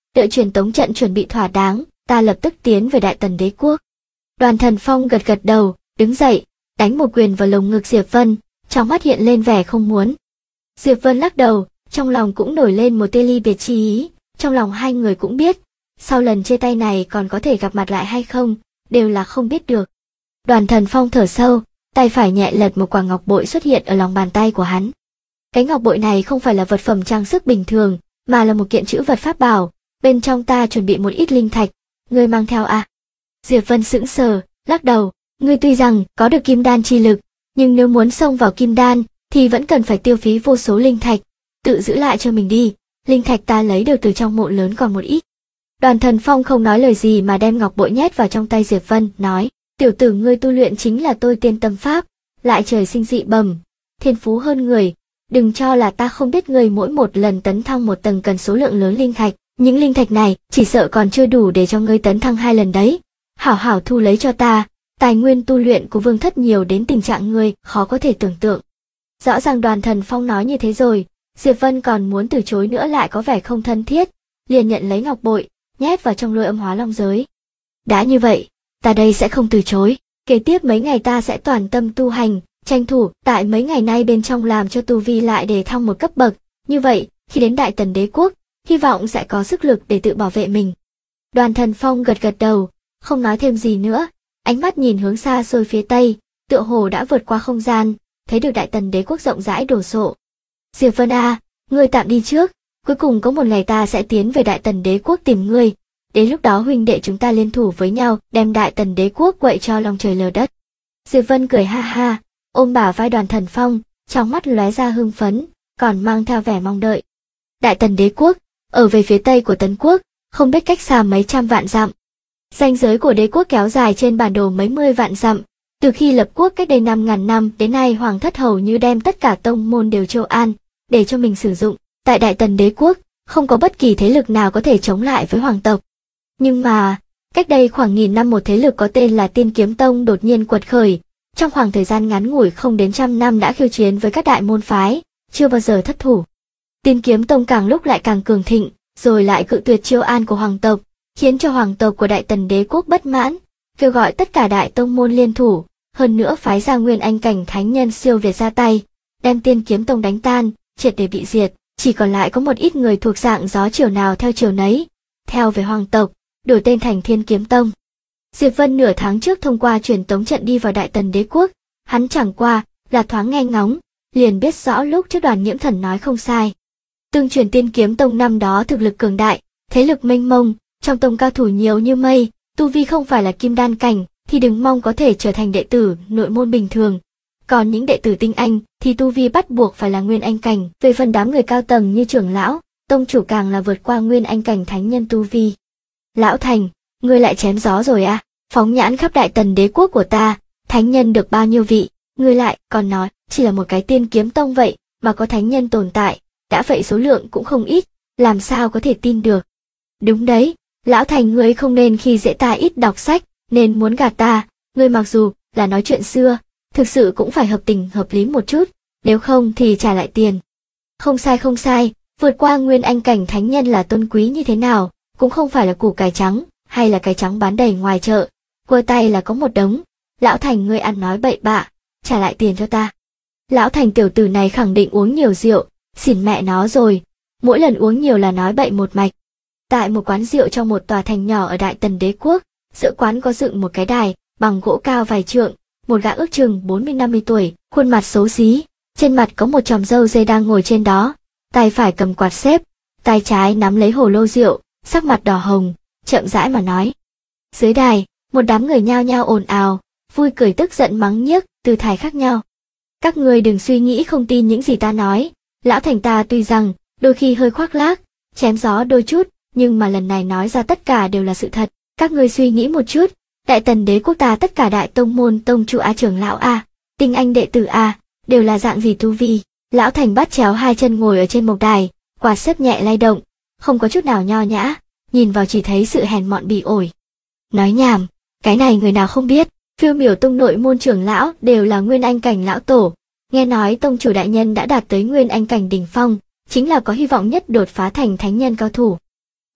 Đợi truyền tống trận chuẩn bị thỏa đáng, ta lập tức tiến về Đại Tần Đế quốc. Đoàn Thần Phong gật gật đầu, đứng dậy, đánh một quyền vào lồng ngực Diệp Vân, trong mắt hiện lên vẻ không muốn. Diệp Vân lắc đầu, trong lòng cũng nổi lên một tia ly biệt chi ý, trong lòng hai người cũng biết, sau lần chia tay này còn có thể gặp mặt lại hay không, đều là không biết được. Đoàn Thần Phong thở sâu, tay phải nhẹ lật một quả ngọc bội xuất hiện ở lòng bàn tay của hắn. Cái ngọc bội này không phải là vật phẩm trang sức bình thường, mà là một kiện trữ vật pháp bảo, bên trong ta chuẩn bị một ít linh thạch, ngươi mang theo à? Diệp Vân sững sờ, lắc đầu, ngươi tuy rằng có được kim đan chi lực, nhưng nếu muốn xông vào kim đan, thì vẫn cần phải tiêu phí vô số linh thạch, tự giữ lại cho mình đi, linh thạch ta lấy được từ trong mộ lớn còn một ít. Đoàn Thần Phong không nói lời gì mà đem ngọc bội nhét vào trong tay Diệp Vân, nói, tiểu tử ngươi tu luyện chính là tôi tiên tâm pháp, lại trời sinh dị bẩm, thiên phú hơn người, đừng cho là ta không biết ngươi mỗi một lần tấn thăng một tầng cần số lượng lớn linh thạch, những linh thạch này chỉ sợ còn chưa đủ để cho ngươi tấn thăng 2 lần đấy. Hảo hảo thu lấy cho ta, tài nguyên tu luyện của Vương Thất nhiều đến tình trạng ngươi khó có thể tưởng tượng. Rõ ràng Đoàn Thần Phong nói như thế rồi, Diệp Vân còn muốn từ chối nữa lại có vẻ không thân thiết, liền nhận lấy ngọc bội, nhét vào trong Lôi Âm Hóa Long giới. Đã như vậy, ta đây sẽ không từ chối, kế tiếp mấy ngày ta sẽ toàn tâm tu hành, tranh thủ tại mấy ngày nay bên trong làm cho tu vi lại để thăng một cấp bậc, như vậy, khi đến Đại Tần Đế quốc, hy vọng sẽ có sức lực để tự bảo vệ mình. Đoàn Thần Phong gật gật đầu, không nói thêm gì nữa, ánh mắt nhìn hướng xa xôi phía tây, tựa hồ đã vượt qua không gian, thấy được Đại Tần Đế quốc rộng rãi đồ sộ. Diệp Vân à, ngươi tạm đi trước, cuối cùng có một ngày ta sẽ tiến về Đại Tần Đế quốc tìm ngươi, đến lúc đó huynh đệ chúng ta liên thủ với nhau, đem Đại Tần Đế quốc quậy cho lòng trời lở đất. Diệp Vân cười ha ha, ôm bả vai Đoàn Thần Phong, trong mắt lóe ra hưng phấn, còn mang theo vẻ mong đợi. Đại Tần Đế quốc, ở về phía tây của Tấn quốc, không biết cách xa mấy trăm vạn dặm. Ranh giới của đế quốc kéo dài trên bản đồ mấy mươi vạn dặm. Từ khi lập quốc cách đây 5.000 năm đến nay, Hoàng thất hầu như đem tất cả tông môn đều chiêu an, để cho mình sử dụng. Tại Đại Tần Đế quốc, không có bất kỳ thế lực nào có thể chống lại với hoàng tộc. Nhưng mà, cách đây khoảng 1000 năm một thế lực có tên là Tiên Kiếm Tông đột nhiên quật khởi, trong khoảng thời gian ngắn ngủi không đến 100 năm đã khiêu chiến với các đại môn phái, chưa bao giờ thất thủ. Tiên Kiếm Tông càng lúc lại càng cường thịnh, rồi lại cự tuyệt chiêu an của hoàng tộc, khiến cho hoàng tộc của Đại Tần Đế quốc bất mãn, kêu gọi tất cả đại tông môn liên thủ, hơn nữa phái ra Nguyên Anh cảnh thánh nhân siêu việt ra tay, đem Tiên Kiếm Tông đánh tan, triệt để bị diệt, chỉ còn lại có một ít người thuộc dạng gió chiều nào theo chiều nấy, theo về hoàng tộc, đổi tên thành Thiên Kiếm Tông. Diệp Vân nửa tháng trước thông qua truyền tống trận đi vào Đại Tần Đế quốc, hắn chẳng qua là thoáng nghe ngóng, liền biết rõ lúc trước Đoàn Nhiễm Thần nói không sai. Tương truyền Tiên Kiếm Tông năm đó thực lực cường đại, thế lực mênh mông, trong tông cao thủ nhiều như mây, tu vi không phải là kim đan cảnh thì đừng mong có thể trở thành đệ tử nội môn bình thường. Còn những đệ tử tinh anh thì tu vi bắt buộc phải là Nguyên Anh cảnh, về phần đám người cao tầng như trưởng lão, tông chủ càng là vượt qua Nguyên Anh cảnh thánh nhân tu vi. Lão Thành, ngươi lại chém gió rồi à? Phóng nhãn khắp Đại Tần Đế quốc của ta, thánh nhân được bao nhiêu vị, ngươi lại còn nói chỉ là một cái Tiên Kiếm Tông vậy mà có thánh nhân tồn tại, đã vậy số lượng cũng không ít, làm sao có thể tin được. Đúng đấy, Lão Thành, ngươi không nên khi dễ ta ít đọc sách, nên muốn gạt ta, ngươi mặc dù là nói chuyện xưa, thực sự cũng phải hợp tình hợp lý một chút, nếu không thì trả lại tiền. Không sai, vượt qua Nguyên Anh cảnh thánh nhân là tôn quý như thế nào, cũng không phải là củ cải trắng, hay là cái trắng bán đầy ngoài chợ, quơ tay là có một đống. Lão Thành, ngươi ăn nói bậy bạ, trả lại tiền cho ta. Lão Thành tiểu tử này khẳng định uống nhiều rượu, xỉn mẹ nó rồi, mỗi lần uống nhiều là nói bậy một mạch. Tại một quán rượu trong một tòa thành nhỏ ở Đại Tần Đế quốc, giữa quán có dựng một cái đài bằng gỗ cao vài trượng, một gã ước chừng 40-50 tuổi, khuôn mặt xấu xí, trên mặt có một chòm râu dê đang ngồi trên đó, tay phải cầm quạt xếp, tay trái nắm lấy hồ lô rượu, sắc mặt đỏ hồng, chậm rãi mà nói. Dưới đài, một đám người nhao nhao ồn ào, vui cười tức giận mắng nhiếc, tư thái khác nhau. Các ngươi đừng suy nghĩ không tin những gì ta nói, Lão Thành ta tuy rằng đôi khi hơi khoác lác, chém gió đôi chút, nhưng mà lần này nói ra tất cả đều là sự thật. Các ngươi suy nghĩ một chút, Đại Tần Đế quốc ta tất cả đại tông môn tông chủ a, trưởng lão a, tinh anh đệ tử a, đều là dạng gì tu vi. Lão Thành bắt chéo hai chân ngồi ở trên một đài, quạt xếp nhẹ lay động, không có chút nào nho nhã, nhìn vào chỉ thấy sự hèn mọn bỉ ổi. Nói nhảm, cái này người nào không biết, Phiêu Miểu Tông nội môn trưởng lão đều là Nguyên Anh cảnh lão tổ, nghe nói tông chủ đại nhân đã đạt tới Nguyên Anh cảnh đỉnh phong, chính là có hy vọng nhất đột phá thành thánh nhân cao thủ.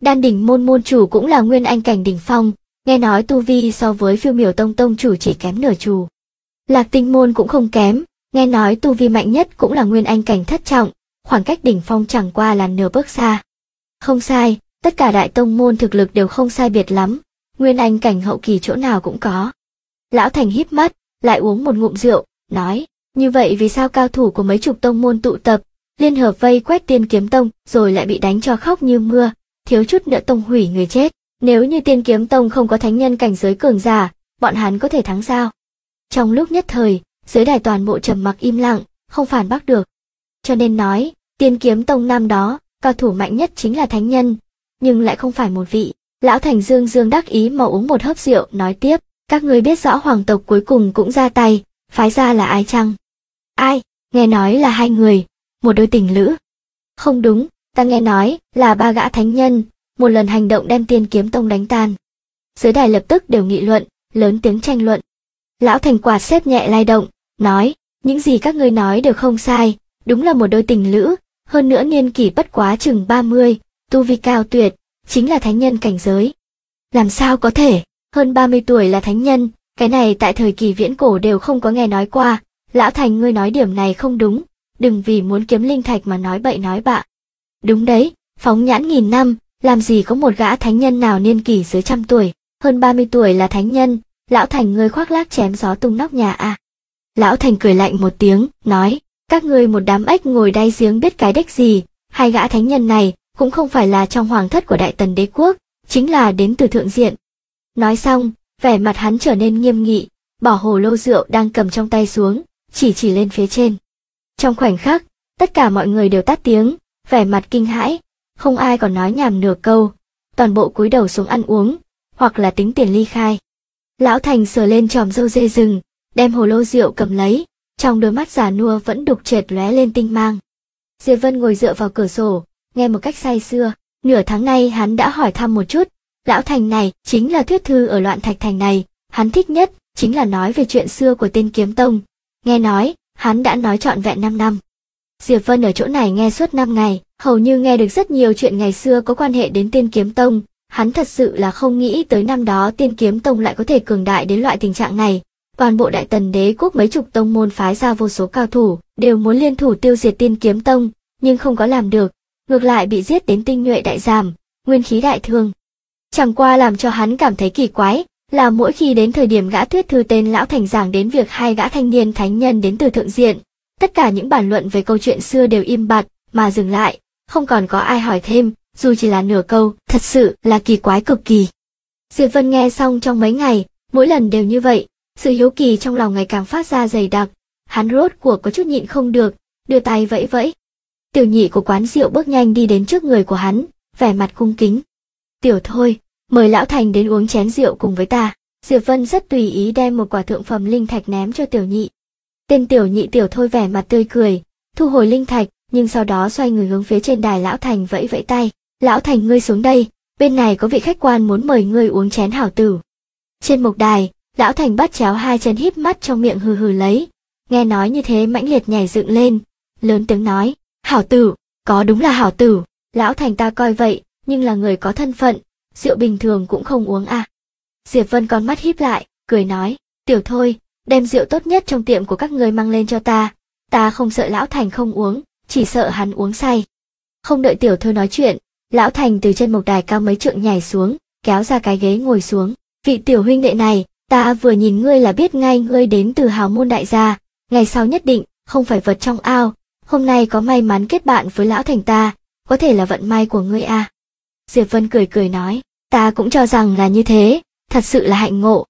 Đan đỉnh môn môn chủ cũng là nguyên anh cảnh đỉnh phong, nghe nói tu vi so với Phiêu Miểu Tông tông chủ chỉ kém nửa chủ. Lạc Tinh môn cũng không kém, nghe nói tu vi mạnh nhất cũng là nguyên anh cảnh thất trọng, khoảng cách đỉnh phong chẳng qua là nửa bước xa. Không sai, tất cả đại tông môn thực lực đều không sai biệt lắm, nguyên anh cảnh hậu kỳ chỗ nào cũng có. Lão Thành híp mắt, lại uống một ngụm rượu, nói, như vậy vì sao cao thủ của mấy chục tông môn tụ tập, liên hợp vây quét Tiên Kiếm Tông rồi lại bị đánh cho khóc như mưa, thiếu chút nữa tông hủy người chết. Nếu như Tiên Kiếm Tông không có thánh nhân cảnh giới cường giả, bọn hắn có thể thắng sao? Trong lúc nhất thời, dưới đài toàn bộ trầm mặc im lặng, không phản bác được. Cho nên nói, Tiên Kiếm Tông năm đó, cao thủ mạnh nhất chính là thánh nhân, nhưng lại không phải một vị. Lão Thành dương dương đắc ý mà uống một hớp rượu, nói tiếp, các ngươi biết rõ hoàng tộc cuối cùng cũng ra tay, phái ra là ai chăng? Ai? Nghe nói là hai người, một đôi tình lữ. Không đúng, ta nghe nói là ba gã thánh nhân, một lần hành động đem Tiên Kiếm Tông đánh tan. Dưới đài lập tức đều nghị luận, lớn tiếng tranh luận. Lão Thành quạt xếp nhẹ lay động, nói, những gì các ngươi nói đều không sai, đúng là một đôi tình lữ, hơn nữa niên kỷ bất quá chừng 30, tu vi cao tuyệt, chính là thánh nhân cảnh giới. Làm sao có thể, hơn 30 tuổi là thánh nhân, cái này tại thời kỳ viễn cổ đều không có nghe nói qua. Lão Thành ngươi nói điểm này không đúng, đừng vì muốn kiếm linh thạch mà nói bậy nói bạ. Đúng đấy, phóng nhãn nghìn năm, làm gì có một gã thánh nhân nào niên kỷ dưới 100 tuổi, hơn 30 tuổi là thánh nhân, Lão Thành ngươi khoác lác chém gió tung nóc nhà à. Lão Thành cười lạnh một tiếng, nói, các ngươi một đám ếch ngồi đáy giếng biết cái đếch gì, hai gã thánh nhân này cũng không phải là trong hoàng thất của Đại Tần đế quốc, chính là đến từ thượng diện. Nói xong, vẻ mặt hắn trở nên nghiêm nghị, bỏ hồ lô rượu đang cầm trong tay xuống, chỉ lên phía trên. Trong khoảnh khắc, tất cả mọi người đều tắt tiếng, vẻ mặt kinh hãi, không ai còn nói nhảm nửa câu, toàn bộ cúi đầu xuống ăn uống, hoặc là tính tiền ly khai. Lão Thành sờ lên chòm râu dê rừng, đem hồ lô rượu cầm lấy, trong đôi mắt già nua vẫn đục trệt lóe lên tinh mang. Diệp Vân ngồi dựa vào cửa sổ, nghe một cách say sưa, nửa tháng nay hắn đã hỏi thăm một chút, Lão Thành này chính là thuyết thư ở Loạn Thạch Thành này, hắn thích nhất chính là nói về chuyện xưa của Tiên Kiếm Tông. Nghe nói, hắn đã nói trọn vẹn 5 năm. Diệp Vân ở chỗ này nghe suốt 5 ngày, hầu như nghe được rất nhiều chuyện ngày xưa có quan hệ đến Tiên Kiếm Tông. Hắn thật sự là không nghĩ tới năm đó Tiên Kiếm Tông lại có thể cường đại đến loại tình trạng này. Toàn bộ Đại Tần đế quốc mấy chục tông môn phái ra vô số cao thủ, đều muốn liên thủ tiêu diệt Tiên Kiếm Tông, nhưng không có làm được, ngược lại bị giết đến tinh nhuệ đại giảm, nguyên khí đại thương. Chẳng qua làm cho hắn cảm thấy kỳ quái, là mỗi khi đến thời điểm gã thuyết thư tên Lão Thành giảng đến việc hai gã thanh niên thánh nhân đến từ thượng diện, tất cả những bàn luận về câu chuyện xưa đều im bặt, mà dừng lại, không còn có ai hỏi thêm, dù chỉ là nửa câu, thật sự là kỳ quái cực kỳ. Diệp Vân nghe xong trong mấy ngày, mỗi lần đều như vậy, sự hiếu kỳ trong lòng ngày càng phát ra dày đặc, hắn rốt cuộc có chút nhịn không được, đưa tay vẫy vẫy. Tiểu nhị của quán rượu bước nhanh đi đến trước người của hắn, vẻ mặt cung kính. Tiểu Thôi, mời Lão Thành đến uống chén rượu cùng với ta. Diệp Vân rất tùy ý đem một quả thượng phẩm linh thạch ném cho tiểu nhị. Tên tiểu nhị Tiểu Thôi vẻ mặt tươi cười, thu hồi linh thạch, nhưng sau đó xoay người hướng phía trên đài Lão Thành vẫy vẫy tay. Lão Thành ngươi xuống đây, bên này có vị khách quan muốn mời ngươi uống chén hảo tử. Trên mộc đài, Lão Thành bắt chéo hai chân híp mắt trong miệng hừ hừ lấy. Nghe nói như thế mãnh liệt nhảy dựng lên, lớn tiếng nói, hảo tử, có đúng là hảo tử. Lão Thành ta coi vậy, nhưng là người có thân phận, rượu bình thường cũng không uống à. Diệp Vân con mắt híp lại, cười nói, Tiểu Thôi, đem rượu tốt nhất trong tiệm của các ngươi mang lên cho ta không sợ Lão Thành không uống, chỉ sợ hắn uống say. Không đợi Tiểu Thôi nói chuyện, Lão Thành từ trên mộc đài cao mấy trượng nhảy xuống, kéo ra cái ghế ngồi xuống. Vị tiểu huynh đệ này, ta vừa nhìn ngươi là biết ngay ngươi đến từ hào môn đại gia, ngày sau nhất định không phải vật trong ao. Hôm nay có may mắn kết bạn với Lão Thành ta, có thể là vận may của ngươi à. Diệp Vân cười cười nói, ta cũng cho rằng là như thế, thật sự là hạnh ngộ.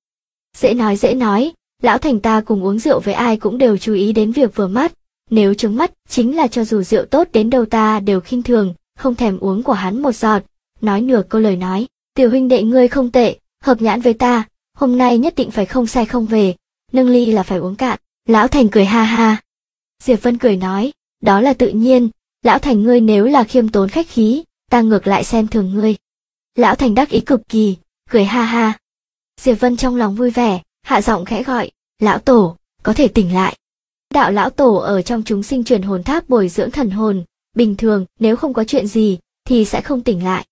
Dễ nói, Lão Thành ta cùng uống rượu với ai cũng đều chú ý đến việc vừa mắt, nếu trướng mắt chính là cho dù rượu tốt đến đâu ta đều khinh thường, không thèm uống của hắn một giọt. Nói nửa câu lời nói, tiểu huynh đệ ngươi không tệ, hợp nhãn với ta, hôm nay nhất định phải không say không về, nâng ly là phải uống cạn. Lão Thành cười ha ha. Diệp Vân cười nói, đó là tự nhiên, Lão Thành ngươi nếu là khiêm tốn khách khí, ta ngược lại xem thường ngươi. Lão Thành đắc ý cực kỳ, cười ha ha. Diệp Vân trong lòng vui vẻ, hạ giọng khẽ gọi, Lão Tổ, có thể tỉnh lại. Đạo Lão Tổ ở trong chúng sinh truyền hồn tháp bồi dưỡng thần hồn, bình thường nếu không có chuyện gì thì sẽ không tỉnh lại.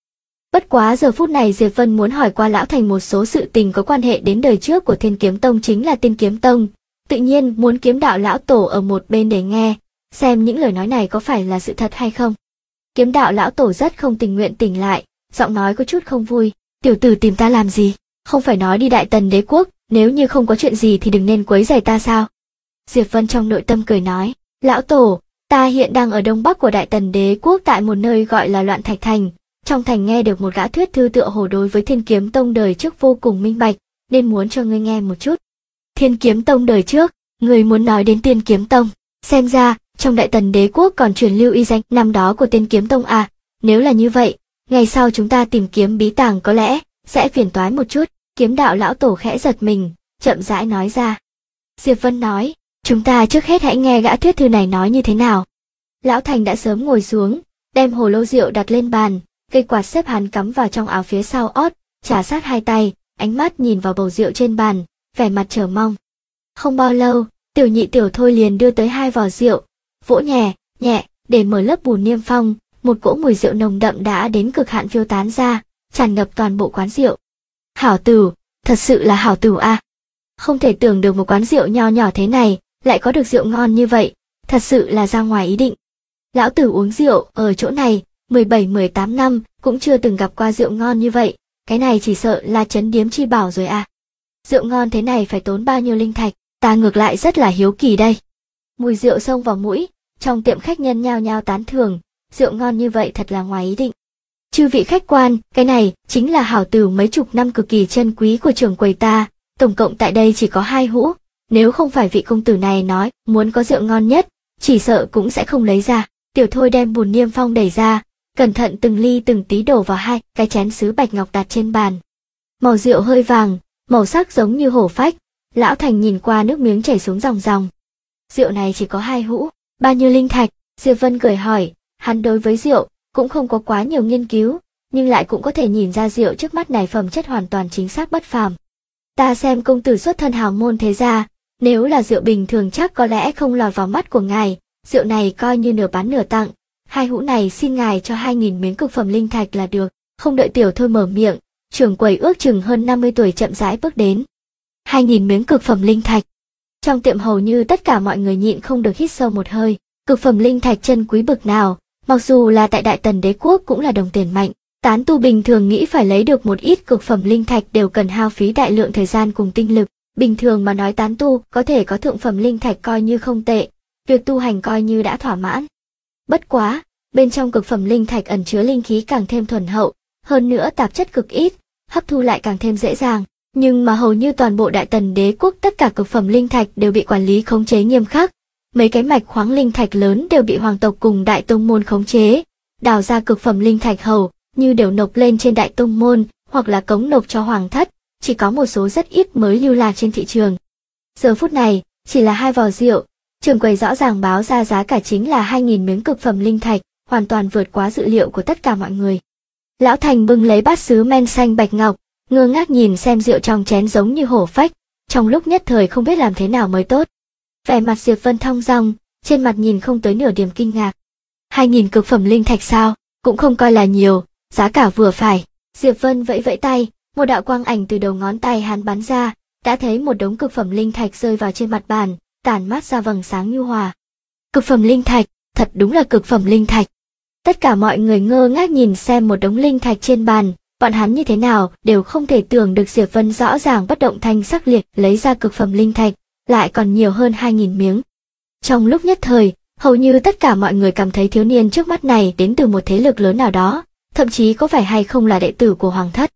Bất quá giờ phút này Diệp Vân muốn hỏi qua Lão Thành một số sự tình có quan hệ đến đời trước của Thiên Kiếm Tông, chính là Tiên Kiếm Tông. Tự nhiên muốn Kiếm Đạo lão tổ ở một bên để nghe, xem những lời nói này có phải là sự thật hay không. Kiếm Đạo lão tổ rất không tình nguyện tỉnh lại, giọng nói có chút không vui. Tiểu tử tìm ta làm gì? Không phải nói đi Đại Tần Đế quốc, nếu như không có chuyện gì thì đừng nên quấy rầy ta sao? Diệp Vân trong nội tâm cười nói, lão tổ, ta hiện đang ở đông bắc của Đại Tần Đế quốc tại một nơi gọi là Loạn Thạch Thành. Trong thành nghe được một gã thuyết thư tựa hồ đối với Thiên Kiếm Tông đời trước vô cùng minh bạch, nên muốn cho ngươi nghe một chút. Thiên Kiếm Tông đời trước, ngươi muốn nói đến Tiên Kiếm Tông, xem ra, trong Đại Tần Đế quốc còn truyền lưu y danh năm đó của Tiên Kiếm Tông à, nếu là như vậy, ngày sau chúng ta tìm kiếm bí tàng có lẽ sẽ phiền toái một chút. Kiếm Đạo lão tổ khẽ giật mình, chậm rãi nói ra. Diệp Vân nói, chúng ta trước hết hãy nghe gã thuyết thư này nói như thế nào. Lão Thành đã sớm ngồi xuống, đem hồ lô rượu đặt lên bàn, cây quạt xếp hắn cắm vào trong áo phía sau ót, trà sát hai tay, ánh mắt nhìn vào bầu rượu trên bàn, vẻ mặt chờ mong. Không bao lâu, Tiểu Nhị Tiểu Thôi liền đưa tới 2 vò rượu, vỗ nhẹ, để mở lớp bùn niêm phong, một cỗ mùi rượu nồng đậm đã đến cực hạn phiêu tán ra, tràn ngập toàn bộ quán rượu. Hảo tửu, thật sự là hảo tửu a. Không thể tưởng được một quán rượu nho nhỏ thế này, lại có được rượu ngon như vậy, thật sự là ra ngoài ý định. Lão tử uống rượu ở chỗ này, 17-18 năm, cũng chưa từng gặp qua rượu ngon như vậy, cái này chỉ sợ là trấn điếm chi bảo rồi à. Rượu ngon thế này phải tốn bao nhiêu linh thạch, ta ngược lại rất là hiếu kỳ đây. Mùi rượu xông vào mũi, trong tiệm khách nhân nhao nhao tán thưởng, rượu ngon như vậy thật là ngoài ý định. Chư vị khách quan, cái này chính là hảo tửu mấy chục năm cực kỳ chân quý của trưởng quầy ta, tổng cộng tại đây chỉ có 2 hũ, nếu không phải vị công tử này nói muốn có rượu ngon nhất, chỉ sợ cũng sẽ không lấy ra. Tiểu Thôi đem bùn niêm phong đẩy ra, cẩn thận từng ly từng tí đổ vào 2 cái chén sứ bạch ngọc đặt trên bàn. Màu rượu hơi vàng, màu sắc giống như hổ phách, Lão Thành nhìn qua nước miếng chảy xuống ròng ròng. Rượu này chỉ có 2 hũ, bao nhiêu linh thạch? Diệp Vân cười hỏi, hắn đối với rượu cũng không có quá nhiều nghiên cứu, nhưng lại cũng có thể nhìn ra rượu trước mắt này phẩm chất hoàn toàn chính xác bất phàm. Ta xem công tử xuất thân hào môn thế gia, nếu là rượu bình thường chắc có lẽ không lọt vào mắt của ngài, rượu này coi như nửa bán nửa tặng, 2 hũ này xin ngài cho 2.000 miếng cực phẩm linh thạch là được. Không đợi Tiểu Thôi mở miệng, trưởng quầy ước chừng hơn 50 tuổi chậm rãi bước đến. 2.000 miếng cực phẩm linh thạch. Trong tiệm hầu như tất cả mọi người nhịn không được hít sâu một hơi, cực phẩm linh thạch chân quý bực nào, mặc dù là tại Đại Tần Đế quốc cũng là đồng tiền mạnh. Tán tu bình thường nghĩ phải lấy được một ít cực phẩm linh thạch đều cần hao phí đại lượng thời gian cùng tinh lực. Bình thường mà nói tán tu có thể có thượng phẩm linh thạch coi như không tệ, việc tu hành coi như đã thỏa mãn. Bất quá, bên trong cực phẩm linh thạch ẩn chứa linh khí càng thêm thuần hậu, hơn nữa tạp chất cực ít, hấp thu lại càng thêm dễ dàng. Nhưng mà hầu như toàn bộ Đại Tần Đế quốc tất cả cực phẩm linh thạch đều bị quản lý khống chế nghiêm khắc. Mấy cái mạch khoáng linh thạch lớn đều bị hoàng tộc cùng đại tông môn khống chế, đào ra cực phẩm linh thạch hầu như đều nộp lên trên đại tông môn hoặc là cống nộp cho hoàng thất, chỉ có một số rất ít mới lưu lạc trên thị trường. Giờ phút này, chỉ là 2 vò rượu, trưởng quầy rõ ràng báo ra giá cả chính là 2.000 miếng cực phẩm linh thạch, hoàn toàn vượt quá dự liệu của tất cả mọi người. Lão Thành bưng lấy bát sứ men xanh bạch ngọc, ngơ ngác nhìn xem rượu trong chén giống như hổ phách, trong lúc nhất thời không biết làm thế nào mới tốt. Vẻ mặt Diệp Vân thong dong, trên mặt nhìn không tới nửa điểm kinh ngạc. 2.000 cực phẩm linh thạch sao, cũng không coi là nhiều, giá cả vừa phải. Diệp Vân vẫy vẫy tay, một đạo quang ảnh từ đầu ngón tay hắn bắn ra, đã thấy một đống cực phẩm linh thạch rơi vào trên mặt bàn, tản mát ra vầng sáng nhu hòa. Cực phẩm linh thạch, thật đúng là cực phẩm linh thạch. Tất cả mọi người ngơ ngác nhìn xem một đống linh thạch trên bàn, bọn hắn như thế nào đều không thể tưởng được Diệp Vân rõ ràng bất động thanh sắc liệt lấy ra cực phẩm linh thạch, lại còn nhiều hơn 2.000 miếng. Trong lúc nhất thời, hầu như tất cả mọi người cảm thấy thiếu niên trước mắt này đến từ một thế lực lớn nào đó, thậm chí có phải hay không là đệ tử của hoàng thất.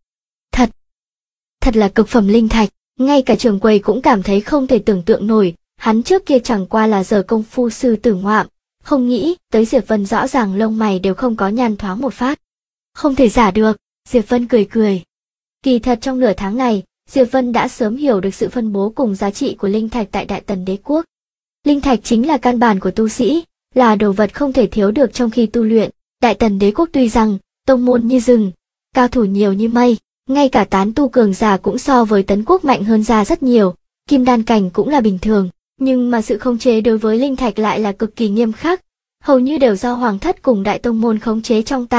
Thật là cực phẩm linh thạch, ngay cả trưởng quầy cũng cảm thấy không thể tưởng tượng nổi, hắn trước kia chẳng qua là giờ công phu sư tử ngoạm, không nghĩ tới Diệp Vân rõ ràng lông mày đều không có nhăn thoáng một phát. Không thể giả được, Diệp Vân cười cười. Kỳ thật trong nửa tháng này, Diệp Vân đã sớm hiểu được sự phân bố cùng giá trị của linh thạch tại Đại Tần Đế quốc. Linh thạch chính là căn bản của tu sĩ, là đồ vật không thể thiếu được trong khi tu luyện. Đại Tần Đế quốc tuy rằng tông môn như rừng, cao thủ nhiều như mây, ngay cả tán tu cường giả cũng so với Tấn quốc mạnh hơn ra rất nhiều, kim đan cảnh cũng là bình thường, nhưng mà sự khống chế đối với linh thạch lại là cực kỳ nghiêm khắc, hầu như đều do hoàng thất cùng đại tông môn khống chế trong tay,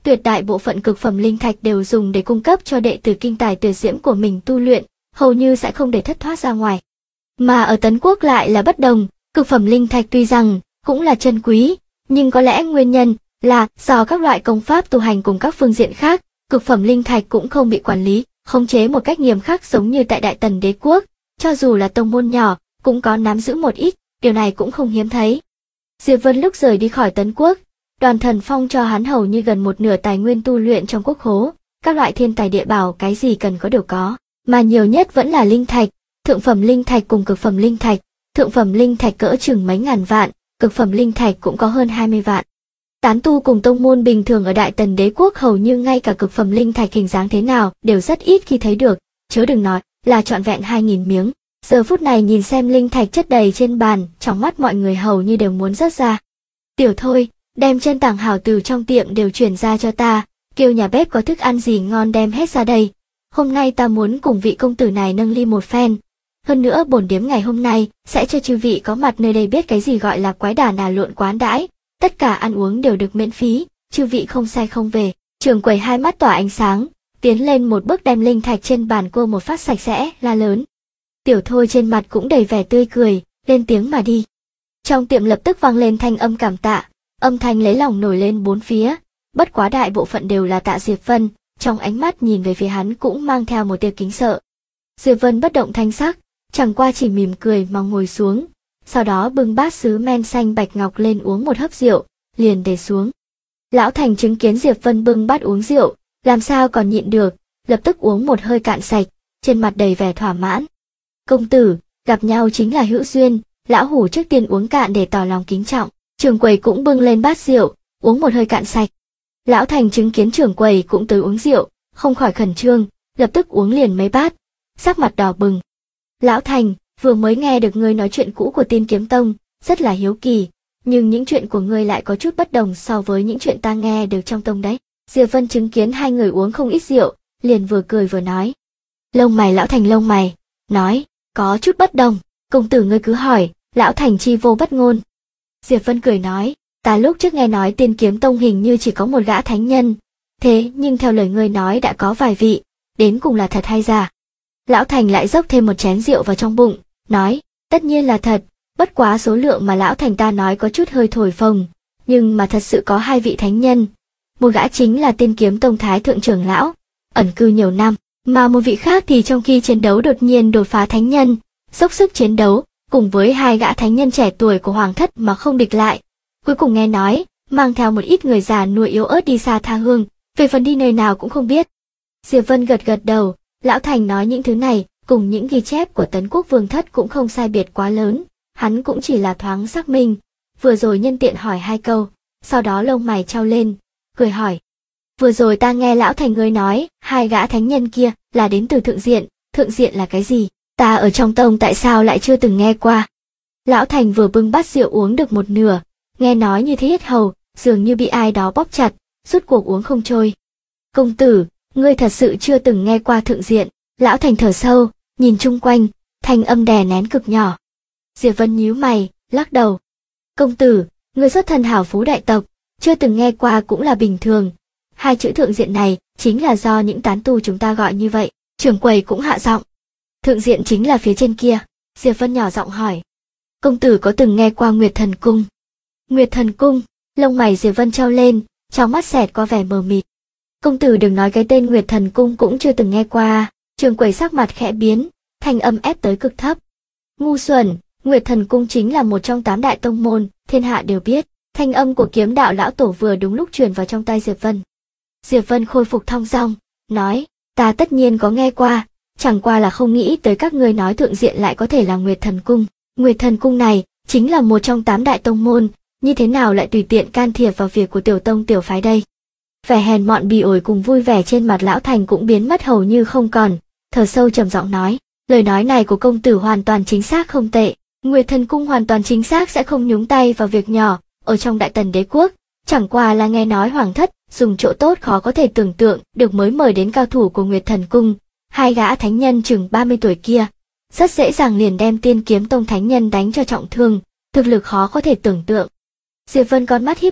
tuyệt đại bộ phận cực phẩm linh thạch đều dùng để cung cấp cho đệ tử kinh tài tuyệt diễm của mình tu luyện, hầu như sẽ không để thất thoát ra ngoài. Mà ở Tấn Quốc lại là bất đồng, cực phẩm linh thạch tuy rằng cũng là chân quý, nhưng có lẽ nguyên nhân là do các loại công pháp tu hành cùng các phương diện khác, cực phẩm linh thạch cũng không bị quản lý, khống chế một cách nghiêm khắc giống như tại Đại Tần Đế quốc, cho dù là tông môn nhỏ, cũng có nắm giữ một ít, điều này cũng không hiếm thấy. Diệp Vân lúc rời đi khỏi Tấn Quốc, Đoàn Thần Phong cho hắn hầu như gần một nửa tài nguyên tu luyện trong quốc khố, các loại thiên tài địa bảo cái gì cần có đều có, mà nhiều nhất vẫn là linh thạch, thượng phẩm linh thạch cùng cực phẩm linh thạch, thượng phẩm linh thạch cỡ chừng mấy ngàn vạn, cực phẩm linh thạch cũng có hơn 20 vạn. Tán tu cùng tông môn bình thường ở Đại Tần Đế quốc hầu như ngay cả cực phẩm linh thạch hình dáng thế nào đều rất ít khi thấy được, chớ đừng nói là trọn vẹn 2000 miếng. Giờ phút này nhìn xem linh thạch chất đầy trên bàn, trong mắt mọi người hầu như đều muốn rớt ra. Tiểu Thôi, đem chân tàng hảo từ trong tiệm đều chuyển ra cho ta, kêu nhà bếp có thức ăn gì ngon đem hết ra đây. Hôm nay ta muốn cùng vị công tử này nâng ly một phen. Hơn nữa bổn điếm ngày hôm nay sẽ cho chư vị có mặt nơi đây biết cái gì gọi là quái đả nà lộn quán đãi, tất cả ăn uống đều được miễn phí, chư vị không sai không về. Trưởng quầy hai mắt tỏa ánh sáng, tiến lên một bước đem linh thạch trên bàn cô một phát sạch sẽ, la lớn. Tiểu Thôi trên mặt cũng đầy vẻ tươi cười, lên tiếng mà đi. Trong tiệm lập tức vang lên thanh âm cảm tạ, âm thanh lấy lòng nổi lên bốn phía, bất quá đại bộ phận đều là Tạ Diệp Vân, trong ánh mắt nhìn về phía hắn cũng mang theo một tia kính sợ. Diệp Vân bất động thanh sắc, chẳng qua chỉ mỉm cười mà ngồi xuống, sau đó bưng bát sứ men xanh bạch ngọc lên uống một hớp rượu, liền để xuống. Lão Thành chứng kiến Diệp Vân bưng bát uống rượu, làm sao còn nhịn được, lập tức uống một hơi cạn sạch, trên mặt đầy vẻ thỏa mãn. Công tử, gặp nhau chính là hữu duyên, lão hủ trước tiên uống cạn để tỏ lòng kính trọng. Trưởng quầy cũng bưng lên bát rượu, uống một hơi cạn sạch. Lão Thành chứng kiến trưởng quầy cũng tới uống rượu, không khỏi khẩn trương, lập tức uống liền mấy bát, sắc mặt đỏ bừng. Lão Thành, vừa mới nghe được ngươi nói chuyện cũ của Tiên Kiếm Tông, rất là hiếu kỳ, nhưng những chuyện của ngươi lại có chút bất đồng so với những chuyện ta nghe được trong tông đấy. Diệp Vân chứng kiến hai người uống không ít rượu, liền vừa cười vừa nói. Lông mày Lão Thành lông mày, nói, có chút bất đồng, công tử ngươi cứ hỏi, Lão Thành chi vô bất ngôn. Diệp Vân cười nói, ta lúc trước nghe nói Tiên Kiếm Tông hình như chỉ có một gã thánh nhân, thế nhưng theo lời ngươi nói đã có vài vị, đến cùng là thật hay giả? Lão Thành lại dốc thêm một chén rượu vào trong bụng, nói, tất nhiên là thật, bất quá số lượng mà Lão Thành ta nói có chút hơi thổi phồng, nhưng mà thật sự có hai vị thánh nhân. Một gã chính là Tiên Kiếm Tông Thái Thượng trưởng lão, ẩn cư nhiều năm, mà một vị khác thì trong khi chiến đấu đột nhiên đột phá thánh nhân, dốc sức chiến đấu, cùng với hai gã thánh nhân trẻ tuổi của Hoàng Thất mà không địch lại. Cuối cùng nghe nói, mang theo một ít người già nuôi yếu ớt đi xa tha hương, về phần đi nơi nào cũng không biết. Diệp Vân gật gật đầu, Lão Thành nói những thứ này, cùng những ghi chép của Tấn Quốc Vương Thất cũng không sai biệt quá lớn, hắn cũng chỉ là thoáng xác minh, vừa rồi nhân tiện hỏi hai câu, sau đó lông mày trao lên, cười hỏi. Vừa rồi ta nghe Lão Thành ngươi nói, hai gã thánh nhân kia là đến từ Thượng Diện là cái gì? Ta ở trong tông tại sao lại chưa từng nghe qua? Lão Thành vừa bưng bát rượu uống được một nửa, nghe nói như thế hết hầu, dường như bị ai đó bóp chặt, rút cuộc uống không trôi. Công tử, ngươi thật sự chưa từng nghe qua Thượng Diện. Lão Thành thở sâu, nhìn chung quanh, thanh âm đè nén cực nhỏ. Diệp Vân nhíu mày, lắc đầu. Công tử, ngươi xuất thân hảo phú đại tộc, chưa từng nghe qua cũng là bình thường. Hai chữ Thượng Diện này chính là do những tán tu chúng ta gọi như vậy. Trưởng quầy cũng hạ giọng. Thượng Diện chính là phía trên kia. Diệp Vân nhỏ giọng hỏi. Công tử có từng nghe qua Nguyệt Thần Cung? Nguyệt Thần Cung, lông mày Diệp Vân trao lên, trong mắt xẹt qua vẻ mờ mịt. Công tử đừng nói cái tên Nguyệt Thần Cung cũng chưa từng nghe qua. Trưởng quầy sắc mặt khẽ biến, thanh âm ép tới cực thấp. Ngu xuẩn, Nguyệt Thần Cung chính là một trong 8 đại tông môn, thiên hạ đều biết. Thanh âm của Kiếm Đạo lão tổ vừa đúng lúc truyền vào trong tai Diệp Vân. Diệp Vân khôi phục thong dong, nói, ta tất nhiên có nghe qua, chẳng qua là không nghĩ tới các ngươi nói Thượng Diện lại có thể là Nguyệt Thần Cung. Nguyệt Thần Cung này chính là một trong 8 đại tông môn, như thế nào lại tùy tiện can thiệp vào việc của tiểu tông tiểu phái đây? Vẻ hèn mọn bỉ ổi cùng vui vẻ trên mặt Lão Thành cũng biến mất hầu như không còn, thở sâu trầm giọng nói, lời nói này của công tử hoàn toàn chính xác không tệ, Nguyệt Thần Cung hoàn toàn chính xác sẽ không nhúng tay vào việc nhỏ ở trong Đại Tần Đế quốc, chẳng qua là nghe nói Hoàng Thất dùng chỗ tốt khó có thể tưởng tượng được mới mời đến cao thủ của Nguyệt Thần Cung, hai gã thánh nhân chừng 30 tuổi kia, rất dễ dàng liền đem Tiên Kiếm Tông thánh nhân đánh cho trọng thương, thực lực khó có thể tưởng tượng. Diệp Vân con mắt híp lại,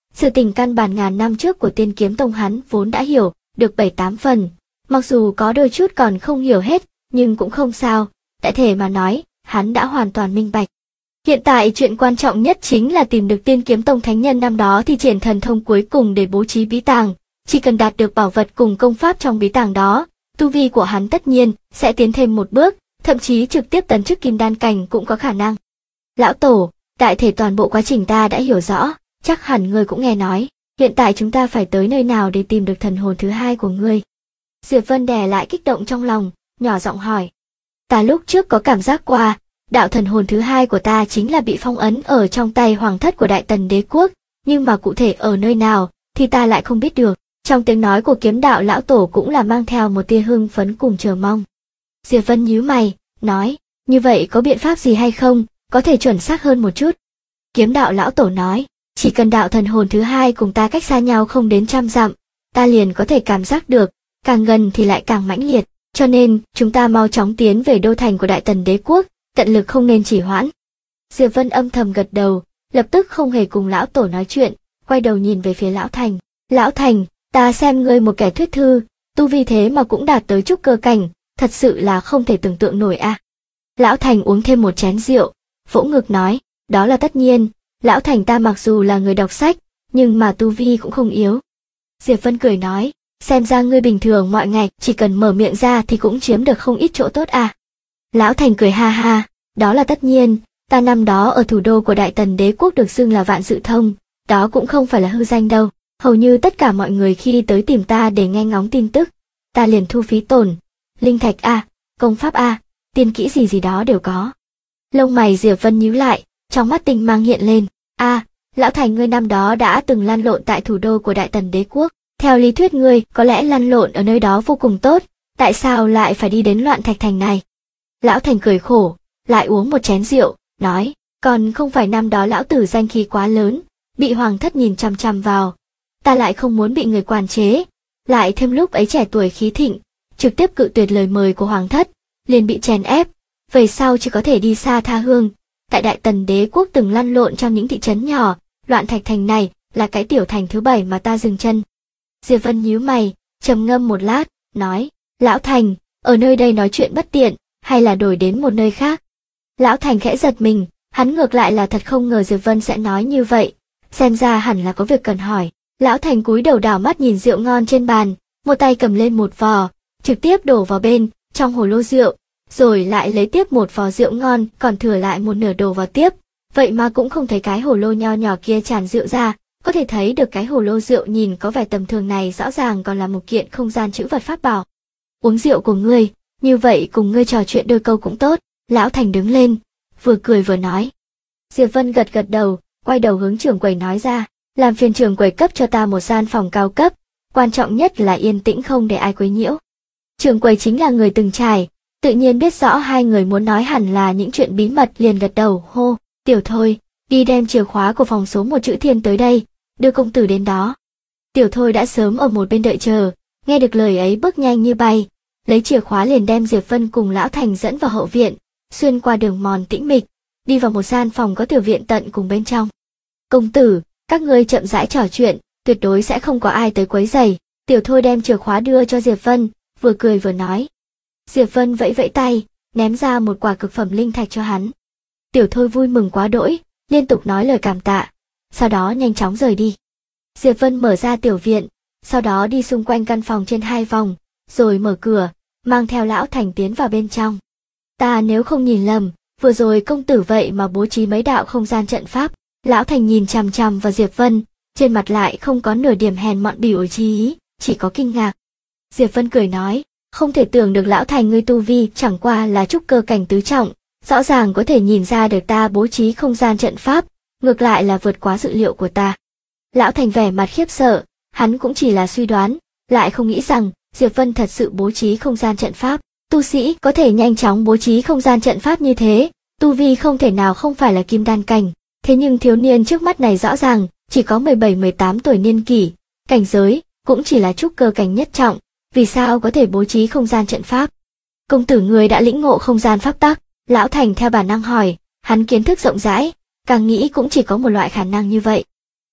Sự tình căn bản ngàn năm trước của Tiên Kiếm Tông hắn vốn đã hiểu được 7-8 phần, mặc dù có đôi chút còn không hiểu hết, nhưng cũng không sao, đại thể mà nói, hắn đã hoàn toàn minh bạch. Hiện tại chuyện quan trọng nhất chính là tìm được Tiên Kiếm Tông thánh nhân năm đó thi triển thần thông cuối cùng để bố trí bí tàng, chỉ cần đạt được bảo vật cùng công pháp trong bí tàng đó, tu vi của hắn tất nhiên sẽ tiến thêm một bước, thậm chí trực tiếp tấn chức kim đan cảnh cũng có khả năng. Lão Tổ, đại thể toàn bộ quá trình ta đã hiểu rõ, chắc hẳn ngươi cũng nghe nói, hiện tại chúng ta phải tới nơi nào để tìm được thần hồn thứ hai của ngươi? Diệp Vân đè lại kích động trong lòng, nhỏ giọng hỏi. Ta lúc trước có cảm giác qua, đạo thần hồn thứ hai của ta chính là bị phong ấn ở trong tay hoàng thất của Đại Tần Đế Quốc, nhưng mà cụ thể ở nơi nào thì ta lại không biết được. Trong tiếng nói của kiếm đạo lão tổ cũng là mang theo một tia hưng phấn cùng chờ mong. Diệp Vân nhíu mày, nói, như vậy có biện pháp gì hay không, có thể chuẩn xác hơn một chút. Kiếm đạo lão tổ nói, chỉ cần đạo thần hồn thứ hai cùng ta cách xa nhau không đến 100 dặm, ta liền có thể cảm giác được, càng gần thì lại càng mãnh liệt, cho nên chúng ta mau chóng tiến về đô thành của Đại Tần Đế Quốc, tận lực không nên trì hoãn. Diệp Vân âm thầm gật đầu, lập tức không hề cùng lão tổ nói chuyện, quay đầu nhìn về phía lão Thành. Lão Thành, ta xem ngươi một kẻ thuyết thư, tu vi thế mà cũng đạt tới trúc cơ cảnh, thật sự là không thể tưởng tượng nổi a. Lão Thành uống thêm một chén rượu, vỗ ngực nói, đó là tất nhiên, lão Thành ta mặc dù là người đọc sách, nhưng mà tu vi cũng không yếu. Diệp Vân cười nói, xem ra ngươi bình thường mọi ngày chỉ cần mở miệng ra thì cũng chiếm được không ít chỗ tốt à. Lão Thành cười ha ha, đó là tất nhiên, ta năm đó ở thủ đô của Đại Tần Đế Quốc được xưng là Vạn Sự Thông, đó cũng không phải là hư danh đâu, hầu như tất cả mọi người khi tới tìm ta để nghe ngóng tin tức, ta liền thu phí tổn, linh thạch a, công pháp a, tiên kỹ gì gì đó đều có. Lông mày Diệp Vân nhíu lại, trong mắt tinh mang hiện lên, a, lão Thành ngươi năm đó đã từng lăn lộn tại thủ đô của Đại Tần Đế Quốc, theo lý thuyết ngươi có lẽ lăn lộn ở nơi đó vô cùng tốt, tại sao lại phải đi đến Loạn Thạch Thành này? Lão Thành cười khổ, lại uống một chén rượu, nói, còn không phải năm đó lão tử danh khí quá lớn, bị hoàng thất nhìn chằm chằm vào, ta lại không muốn bị người quản chế, lại thêm lúc ấy trẻ tuổi khí thịnh, trực tiếp cự tuyệt lời mời của hoàng thất, liền bị chèn ép, về sau chỉ có thể đi xa tha hương. Tại Đại Tần Đế Quốc từng lăn lộn trong những thị trấn nhỏ, Loạn Thạch Thành này là cái tiểu thành thứ 7 mà ta dừng chân. Diệp Vân nhíu mày, trầm ngâm một lát, nói, lão Thành, ở nơi đây nói chuyện bất tiện, hay là đổi đến một nơi khác? Lão Thành khẽ giật mình, hắn ngược lại là thật không ngờ Diệp Vân sẽ nói như vậy, xem ra hẳn là có việc cần hỏi. Lão Thành cúi đầu đảo mắt nhìn rượu ngon trên bàn, một tay cầm lên một vò, trực tiếp đổ vào bên trong hồ lô rượu, rồi lại lấy tiếp một vò rượu ngon, còn thừa lại một nửa đổ vào tiếp. Vậy mà cũng không thấy cái hồ lô nho nhỏ kia tràn rượu ra, có thể thấy được cái hồ lô rượu nhìn có vẻ tầm thường này rõ ràng còn là một kiện không gian trữ vật pháp bảo. Uống rượu của ngươi, như vậy cùng ngươi trò chuyện đôi câu cũng tốt. Lão Thành đứng lên, vừa cười vừa nói. Diệp Vân gật gật đầu, quay đầu hướng trưởng quầy nói ra, làm phiền trưởng quầy cấp cho ta một gian phòng cao cấp, quan trọng nhất là yên tĩnh không để ai quấy nhiễu. Trưởng quầy chính là người từng trải, tự nhiên biết rõ hai người muốn nói hẳn là những chuyện bí mật, liền gật đầu, hô, Tiểu Thôi, đi đem chìa khóa của phòng số 1 chữ Thiên tới đây, đưa công tử đến đó. Tiểu Thôi đã sớm ở một bên đợi chờ, nghe được lời ấy bước nhanh như bay, lấy chìa khóa liền đem Diệp Vân cùng Lão Thành dẫn vào hậu viện, xuyên qua đường mòn tĩnh mịch, đi vào một gian phòng có tiểu viện tận cùng bên trong. Công tử, các ngươi chậm rãi trò chuyện, tuyệt đối sẽ không có ai tới quấy rầy. Tiểu Thôi đem chìa khóa đưa cho Diệp Vân, vừa cười vừa nói. Diệp Vân vẫy vẫy tay, ném ra một quả cực phẩm linh thạch cho hắn. Tiểu Thôi vui mừng quá đỗi, liên tục nói lời cảm tạ, sau đó nhanh chóng rời đi. Diệp Vân mở ra tiểu viện, sau đó đi xung quanh căn phòng trên 2 vòng, rồi mở cửa, mang theo Lão Thành tiến vào bên trong. Ta nếu không nhìn lầm, vừa rồi công tử vậy mà bố trí mấy đạo không gian trận pháp. Lão Thành nhìn chằm chằm vào Diệp Vân, trên mặt lại không có nửa điểm hèn mọn bỉ ổi chi ý, chỉ có kinh ngạc. Diệp Vân cười nói, không thể tưởng được Lão Thành ngươi tu vi chẳng qua là trúc cơ cảnh tứ trọng, rõ ràng có thể nhìn ra được ta bố trí không gian trận pháp, ngược lại là vượt quá dự liệu của ta. Lão Thành vẻ mặt khiếp sợ, hắn cũng chỉ là suy đoán, lại không nghĩ rằng Diệp Vân thật sự bố trí không gian trận pháp. Tu sĩ có thể nhanh chóng bố trí không gian trận pháp như thế, tu vi không thể nào không phải là kim đan cảnh. Thế nhưng thiếu niên trước mắt này rõ ràng chỉ có 17-18 tuổi niên kỷ, cảnh giới cũng chỉ là trúc cơ cảnh nhất trọng, vì sao có thể bố trí không gian trận pháp? Công tử người đã lĩnh ngộ không gian pháp tắc. Lão Thành theo bản năng hỏi, hắn kiến thức rộng rãi, càng nghĩ cũng chỉ có một loại khả năng như vậy.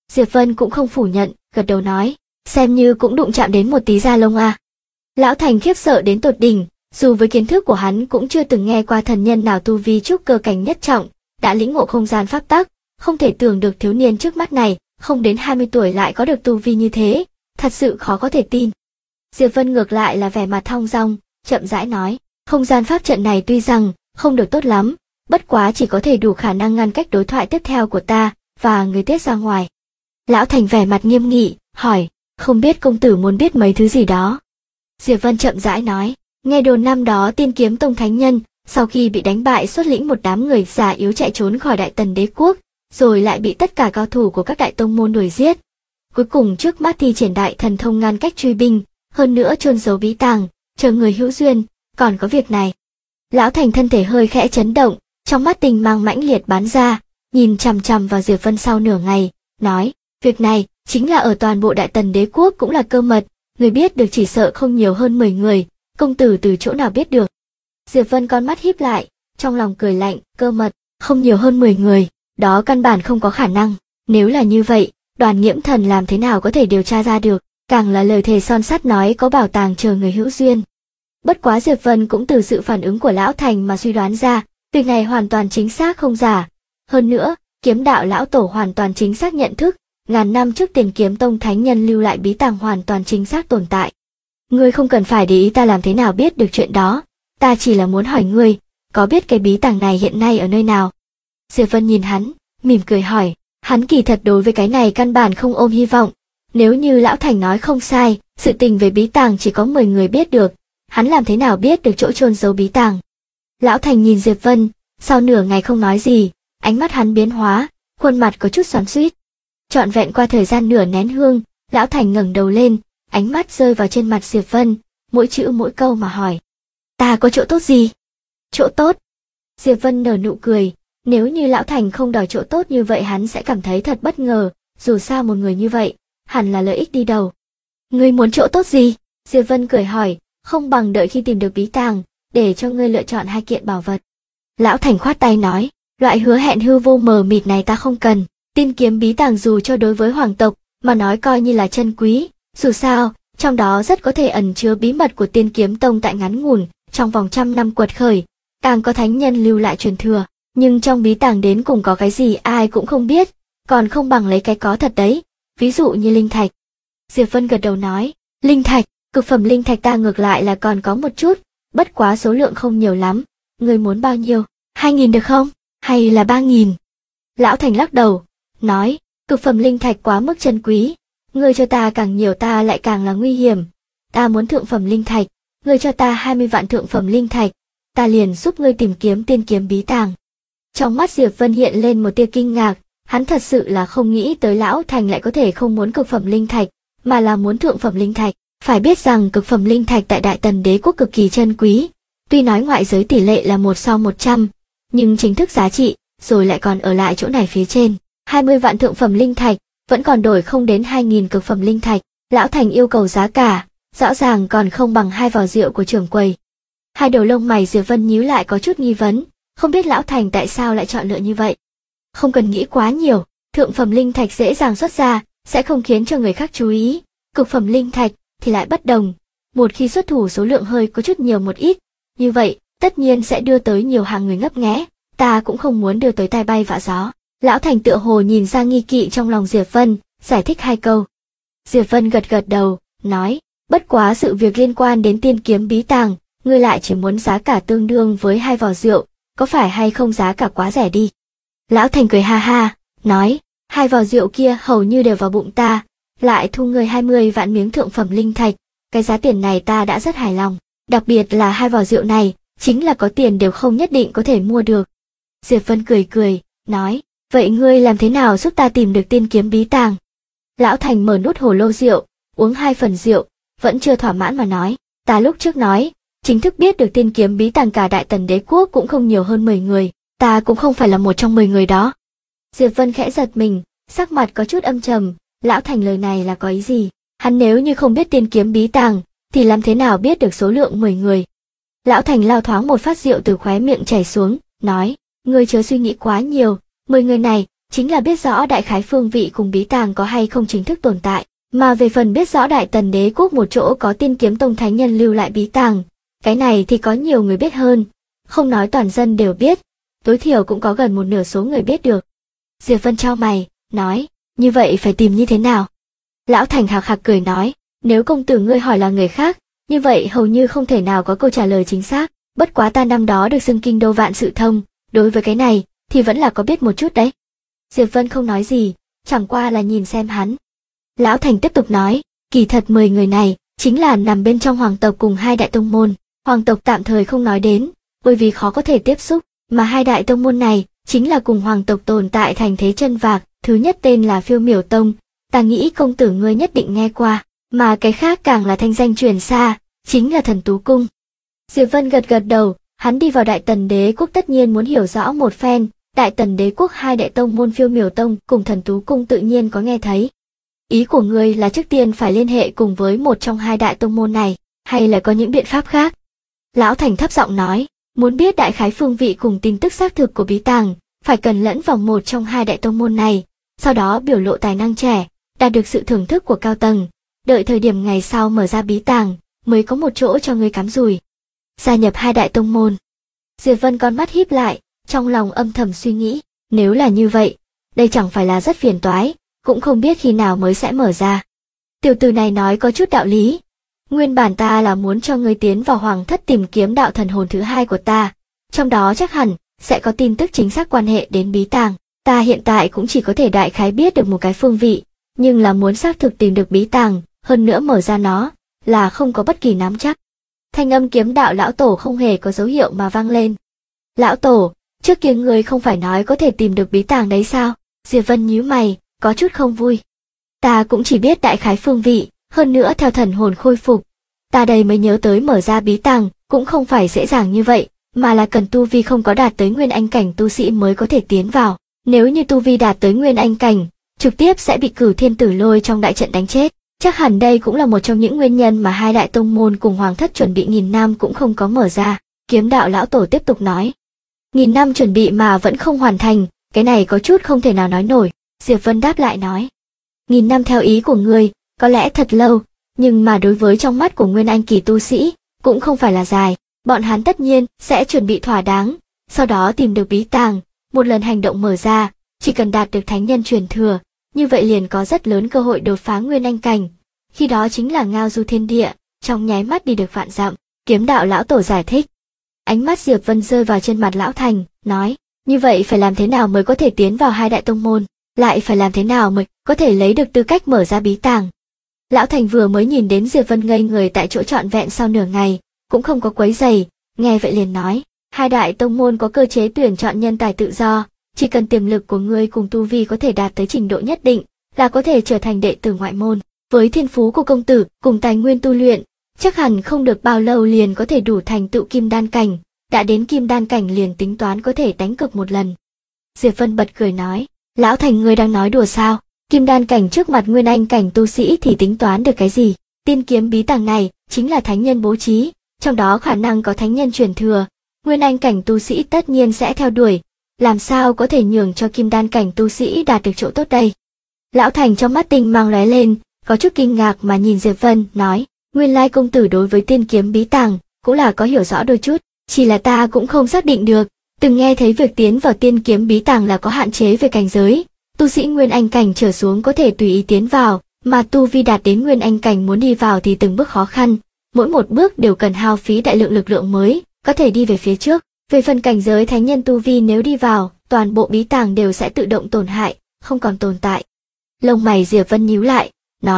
Diệp Vân cũng không phủ nhận, gật đầu nói, xem như cũng đụng chạm đến một tí da lông à. Lão Thành khiếp sợ đến tột đỉnh, dù với kiến thức của hắn cũng chưa từng nghe qua thần nhân nào tu vi trúc cơ cảnh nhất trọng, đã lĩnh ngộ không gian pháp tắc, không thể tưởng được thiếu niên trước mắt này, không đến 20 tuổi lại có được tu vi như thế, thật sự khó có thể tin. Diệp Vân ngược lại là vẻ mặt thong dong, chậm rãi nói, không gian pháp trận này tuy rằng không được tốt lắm, bất quá chỉ có thể đủ khả năng ngăn cách đối thoại tiếp theo của ta và người tiết ra ngoài. Lão Thành vẻ mặt nghiêm nghị, hỏi, không biết công tử muốn biết mấy thứ gì đó. Diệp Vân chậm rãi nói, nghe đồn năm đó Tiên Kiếm Tông thánh nhân, sau khi bị đánh bại xuất lĩnh một đám người già yếu chạy trốn khỏi Đại Tần đế quốc, rồi lại bị tất cả cao thủ của các đại tông môn đuổi giết. Cuối cùng trước mắt thi triển đại thần thông ngăn cách truy binh, hơn nữa chôn giấu bí tàng, chờ người hữu duyên, còn có việc này. Lão Thành thân thể hơi khẽ chấn động, trong mắt tinh mang mãnh liệt bắn ra, nhìn chằm chằm vào Diệp Vân sau nửa ngày, nói, việc này chính là ở toàn bộ Đại Tần đế quốc cũng là cơ mật, người biết được chỉ sợ không nhiều hơn 10 người, công tử từ chỗ nào biết được. Diệp Vân con mắt híp lại, trong lòng cười lạnh, cơ mật, không nhiều hơn 10 người, đó căn bản không có khả năng, nếu là như vậy, Đoàn Nghiễm Thần làm thế nào có thể điều tra ra được, càng là lời thề son sắt nói có bảo tàng chờ người hữu duyên. Bất quá Diệp Vân cũng từ sự phản ứng của Lão Thành mà suy đoán ra, việc này hoàn toàn chính xác không giả. Hơn nữa, kiếm đạo lão tổ hoàn toàn chính xác nhận thức, ngàn năm trước Tiền Kiếm Tông thánh nhân lưu lại bí tàng hoàn toàn chính xác tồn tại. Ngươi không cần phải để ý ta làm thế nào biết được chuyện đó, ta chỉ là muốn hỏi ngươi, có biết cái bí tàng này hiện nay ở nơi nào? Diệp Vân nhìn hắn, mỉm cười hỏi, hắn kỳ thật đối với cái này căn bản không ôm hy vọng. Nếu như Lão Thành nói không sai, sự tình về bí tàng chỉ có 10 người biết được, hắn làm thế nào biết được chỗ chôn giấu bí tàng? Lão Thành nhìn Diệp Vân, sau nửa ngày không nói gì, ánh mắt hắn biến hóa, khuôn mặt có chút xoắn xuýt. Trọn vẹn qua thời gian nửa nén hương, Lão Thành ngẩng đầu lên, ánh mắt rơi vào trên mặt Diệp Vân, mỗi chữ mỗi câu mà hỏi. Ta có chỗ tốt gì? Chỗ tốt? Diệp Vân nở nụ cười, nếu như Lão Thành không đòi chỗ tốt như vậy hắn sẽ cảm thấy thật bất ngờ, dù sao một người như vậy, hẳn là lợi ích đi đầu. Ngươi muốn chỗ tốt gì? Diệp Vân cười hỏi, không bằng đợi khi tìm được bí tàng, để cho ngươi lựa chọn 2 kiện bảo vật. Lão Thành khoát tay nói, loại hứa hẹn hư vô mờ mịt này ta không cần, Tiên Kiếm bí tàng dù cho đối với hoàng tộc, mà nói coi như là chân quý, dù sao, trong đó rất có thể ẩn chứa bí mật của Tiên Kiếm Tông tại ngắn ngủn, trong vòng 100 năm quật khởi, càng có thánh nhân lưu lại truyền thừa, nhưng trong bí tàng đến cùng có cái gì ai cũng không biết, còn không bằng lấy cái có thật đấy, ví dụ như linh thạch. Diệp Vân gật đầu nói, linh thạch, cực phẩm linh thạch ta ngược lại là còn có một chút, bất quá số lượng không nhiều lắm, ngươi muốn bao nhiêu, 2.000 được không, hay là 3.000? Lão Thành lắc đầu, nói, cực phẩm linh thạch quá mức chân quý, ngươi cho ta càng nhiều ta lại càng là nguy hiểm, ta muốn thượng phẩm linh thạch, ngươi cho ta 20 vạn thượng phẩm linh thạch, ta liền giúp ngươi tìm kiếm Tiên Kiếm bí tàng. Trong mắt Diệp Vân hiện lên một tia kinh ngạc, hắn thật sự là không nghĩ tới Lão Thành lại có thể không muốn cực phẩm linh thạch, mà là muốn thượng phẩm linh thạch. Phải biết rằng cực phẩm linh thạch tại Đại Tần đế quốc cực kỳ chân quý, tuy nói ngoại giới tỷ lệ là 1/100, nhưng chính thức giá trị, rồi lại còn ở lại chỗ này phía trên. 20 vạn thượng phẩm linh thạch, vẫn còn đổi không đến 2.000 cực phẩm linh thạch. Lão Thành yêu cầu giá cả, rõ ràng còn không bằng 2 vò rượu của trưởng quầy. Hai đầu lông mày Diệp Vân nhíu lại có chút nghi vấn, không biết Lão Thành tại sao lại chọn lựa như vậy. Không cần nghĩ quá nhiều, thượng phẩm linh thạch dễ dàng xuất ra, sẽ không khiến cho người khác chú ý. Cực phẩm linh thạch thì lại bất đồng, một khi xuất thủ số lượng hơi có chút nhiều một ít, như vậy tất nhiên sẽ đưa tới nhiều hàng người ngấp nghé, ta cũng không muốn đưa tới tai bay vạ gió. Lão Thành tựa hồ nhìn ra nghi kỵ trong lòng Diệp Vân, giải thích 2 câu. Diệp Vân gật gật đầu, nói, bất quá sự việc liên quan đến Tiên Kiếm bí tàng, ngươi lại chỉ muốn giá cả tương đương với 2 vò rượu, có phải hay không giá cả quá rẻ đi? Lão Thành cười ha ha, nói, 2 vò rượu kia hầu như đều vào bụng ta, lại thu ngươi 20 vạn miếng thượng phẩm linh thạch, cái giá tiền này ta đã rất hài lòng, đặc biệt là 2 vò rượu này, chính là có tiền đều không nhất định có thể mua được. Diệp Vân cười cười, nói, vậy ngươi làm thế nào giúp ta tìm được Tiên Kiếm bí tàng? Lão Thành mở nút hồ lô rượu, uống 2 phần rượu, vẫn chưa thỏa mãn mà nói, ta lúc trước nói, chính thức biết được Tiên Kiếm bí tàng cả Đại Tần đế quốc cũng không nhiều hơn 10 người, ta cũng không phải là một trong 10 người đó. Diệp Vân khẽ giật mình, sắc mặt có chút âm trầm, Lão Thành lời này là có ý gì? Hắn nếu như không biết Tiên Kiếm bí tàng, thì làm thế nào biết được số lượng 10 người? Lão Thành lao thoáng một phát rượu từ khóe miệng chảy xuống, nói, ngươi chớ suy nghĩ quá nhiều, 10 người này chính là biết rõ đại khái phương vị cùng bí tàng có hay không chính thức tồn tại, mà về phần biết rõ Đại Tần Đế quốc một chỗ có Tiên Kiếm Tông thánh nhân lưu lại bí tàng, cái này thì có nhiều người biết hơn, không nói toàn dân đều biết, tối thiểu cũng có gần một nửa số người biết được. Diệp Vân chau mày, nói, như vậy phải tìm như thế nào? Lão Thành hạc hạc cười nói, nếu công tử ngươi hỏi là người khác, như vậy hầu như không thể nào có câu trả lời chính xác, bất quá ta năm đó được xưng kinh đô vạn sự thông, đối với cái này thì vẫn là có biết một chút đấy. Diệp Vân không nói gì, chẳng qua là nhìn xem hắn. Lão Thành tiếp tục nói, kỳ thật 10 người này chính là nằm bên trong hoàng tộc cùng hai đại tông môn, hoàng tộc tạm thời không nói đến, bởi vì khó có thể tiếp xúc, mà hai đại tông môn này chính là cùng hoàng tộc tồn tại thành thế chân vạc, thứ nhất tên là Phiêu Miểu Tông, ta nghĩ công tử ngươi nhất định nghe qua, mà cái khác càng là thanh danh truyền xa, chính là Thần Tú Cung. Diệp Vân gật gật đầu, hắn đi vào Đại Tần Đế quốc tất nhiên muốn hiểu rõ một phen, Đại Tần Đế quốc hai đại tông môn Phiêu Miểu Tông cùng Thần Tú Cung tự nhiên có nghe thấy. Ý của ngươi là trước tiên phải liên hệ cùng với một trong hai đại tông môn này, hay là có những biện pháp khác? Lão Thành thấp giọng nói, muốn biết đại khái phương vị cùng tin tức xác thực của bí tàng, phải cần lẫn vào một trong hai đại tông môn này, sau đó biểu lộ tài năng trẻ, đạt được sự thưởng thức của cao tầng, đợi thời điểm ngày sau mở ra bí tàng, mới có một chỗ cho ngươi cắm rùi. Gia nhập hai đại tông môn. Diệp Vân con mắt híp lại, trong lòng âm thầm suy nghĩ, nếu là như vậy, đây chẳng phải là rất phiền toái, cũng không biết khi nào mới sẽ mở ra. Tiểu tử này nói có chút đạo lý. Nguyên bản ta là muốn cho ngươi tiến vào hoàng thất tìm kiếm đạo thần hồn thứ hai của ta, trong đó chắc hẳn sẽ có tin tức chính xác quan hệ đến bí tàng. Ta hiện tại cũng chỉ có thể đại khái biết được một cái phương vị, nhưng là muốn xác thực tìm được bí tàng, hơn nữa mở ra nó, là không có bất kỳ nắm chắc. Thanh âm kiếm đạo lão tổ không hề có dấu hiệu mà vang lên. Lão tổ, trước kia ngươi không phải nói có thể tìm được bí tàng đấy sao? Diệp Vân nhíu mày, có chút không vui. Ta cũng chỉ biết đại khái phương vị, hơn nữa theo thần hồn khôi phục. Ta đây mới nhớ tới mở ra bí tàng, cũng không phải dễ dàng như vậy, mà là cần tu vi không có đạt tới nguyên anh cảnh tu sĩ mới có thể tiến vào. Nếu như tu vi đạt tới nguyên anh cảnh, trực tiếp sẽ bị Cửu Thiên Tử Lôi trong đại trận đánh chết. Chắc hẳn đây cũng là một trong những nguyên nhân mà hai đại tông môn cùng hoàng thất chuẩn bị 1000 năm cũng không có mở ra. Kiếm đạo lão tổ tiếp tục nói. 1000 năm chuẩn bị mà vẫn không hoàn thành, cái này có chút không thể nào nói nổi. Diệp Vân đáp lại nói. 1000 năm theo ý của ngươi, có lẽ thật lâu, nhưng mà đối với trong mắt của nguyên anh kỳ tu sĩ, cũng không phải là dài. Bọn hắn tất nhiên sẽ chuẩn bị thỏa đáng, sau đó tìm được bí tàng, một lần hành động mở ra, chỉ cần đạt được thánh nhân truyền thừa, như vậy liền có rất lớn cơ hội đột phá nguyên anh cảnh. Khi đó chính là ngao du thiên địa, trong nháy mắt đi được vạn dặm. Kiếm đạo lão tổ giải thích. Ánh mắt Diệp Vân rơi vào trên mặt lão Thành, nói, như vậy phải làm thế nào mới có thể tiến vào hai đại tông môn, lại phải làm thế nào mới có thể lấy được tư cách mở ra bí tàng. Lão Thành vừa mới nhìn đến Diệp Vân ngây người tại chỗ trọn vẹn sau nửa ngày, cũng không có quấy giày, nghe vậy liền nói, hai đại tông môn có cơ chế tuyển chọn nhân tài tự do, chỉ cần tiềm lực của ngươi cùng tu vi có thể đạt tới trình độ nhất định, là có thể trở thành đệ tử ngoại môn. Với thiên phú của công tử cùng tài nguyên tu luyện, chắc hẳn không được bao lâu liền có thể đủ thành tựu kim đan cảnh, đã đến kim đan cảnh liền tính toán có thể đánh cược một lần. Diệp Vân bật cười nói, lão Thành ngươi đang nói đùa sao? Kim đan cảnh trước mặt nguyên anh cảnh tu sĩ thì tính toán được cái gì? Tiên kiếm bí tàng này chính là thánh nhân bố trí, trong đó khả năng có thánh nhân truyền thừa, nguyên anh cảnh tu sĩ tất nhiên sẽ theo đuổi, làm sao có thể nhường cho kim đan cảnh tu sĩ đạt được chỗ tốt đây? Lão Thành trong mắt tinh mang lóe lên, có chút kinh ngạc mà nhìn Diệp Vân, nói, nguyên lai công tử đối với tiên kiếm bí tàng cũng là có hiểu rõ đôi chút, chỉ là ta cũng không xác định được, từng nghe thấy việc tiến vào tiên kiếm bí tàng là có hạn chế về cảnh giới, tu sĩ nguyên anh cảnh trở xuống có thể tùy ý tiến vào, mà tu vi đạt đến nguyên anh cảnh muốn đi vào thì từng bước khó khăn, mỗi một bước đều cần hao phí đại lượng lực lượng mới có thể đi về phía trước. Về phần cảnh giới thánh nhân tu vi nếu đi vào, toàn bộ bí tàng đều sẽ tự động tổn hại, không còn tồn tại. Lông mày Diệp Vân nhíu lại,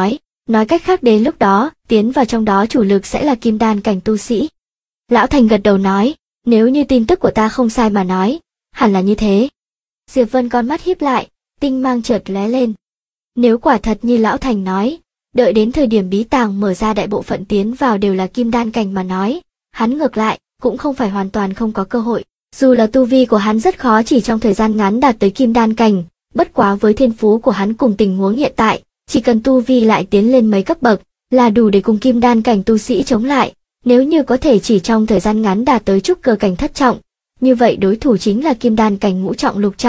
nói cách khác đến lúc đó, tiến vào trong đó chủ lực sẽ là kim đan cảnh tu sĩ. Lão Thành gật đầu nói, nếu như tin tức của ta không sai mà nói, hẳn là như thế. Diệp Vân con mắt híp lại, tinh mang chợt lóe lên. Nếu quả thật như Lão Thành nói, đợi đến thời điểm bí tàng mở ra đại bộ phận tiến vào đều là kim đan cảnh mà nói, hắn ngược lại, cũng không phải hoàn toàn không có cơ hội. Dù là tu vi của hắn rất khó chỉ trong thời gian ngắn đạt tới kim đan cảnh, bất quá với thiên phú của hắn cùng tình huống hiện tại, chỉ cần tu vi lại tiến lên mấy cấp bậc, là đủ để cùng kim đan cảnh tu sĩ chống lại. Nếu như có thể chỉ trong thời gian ngắn đạt tới trúc cơ cảnh thất trọng, như vậy đối thủ chính là kim đan cảnh ngũ trọng lục trọng,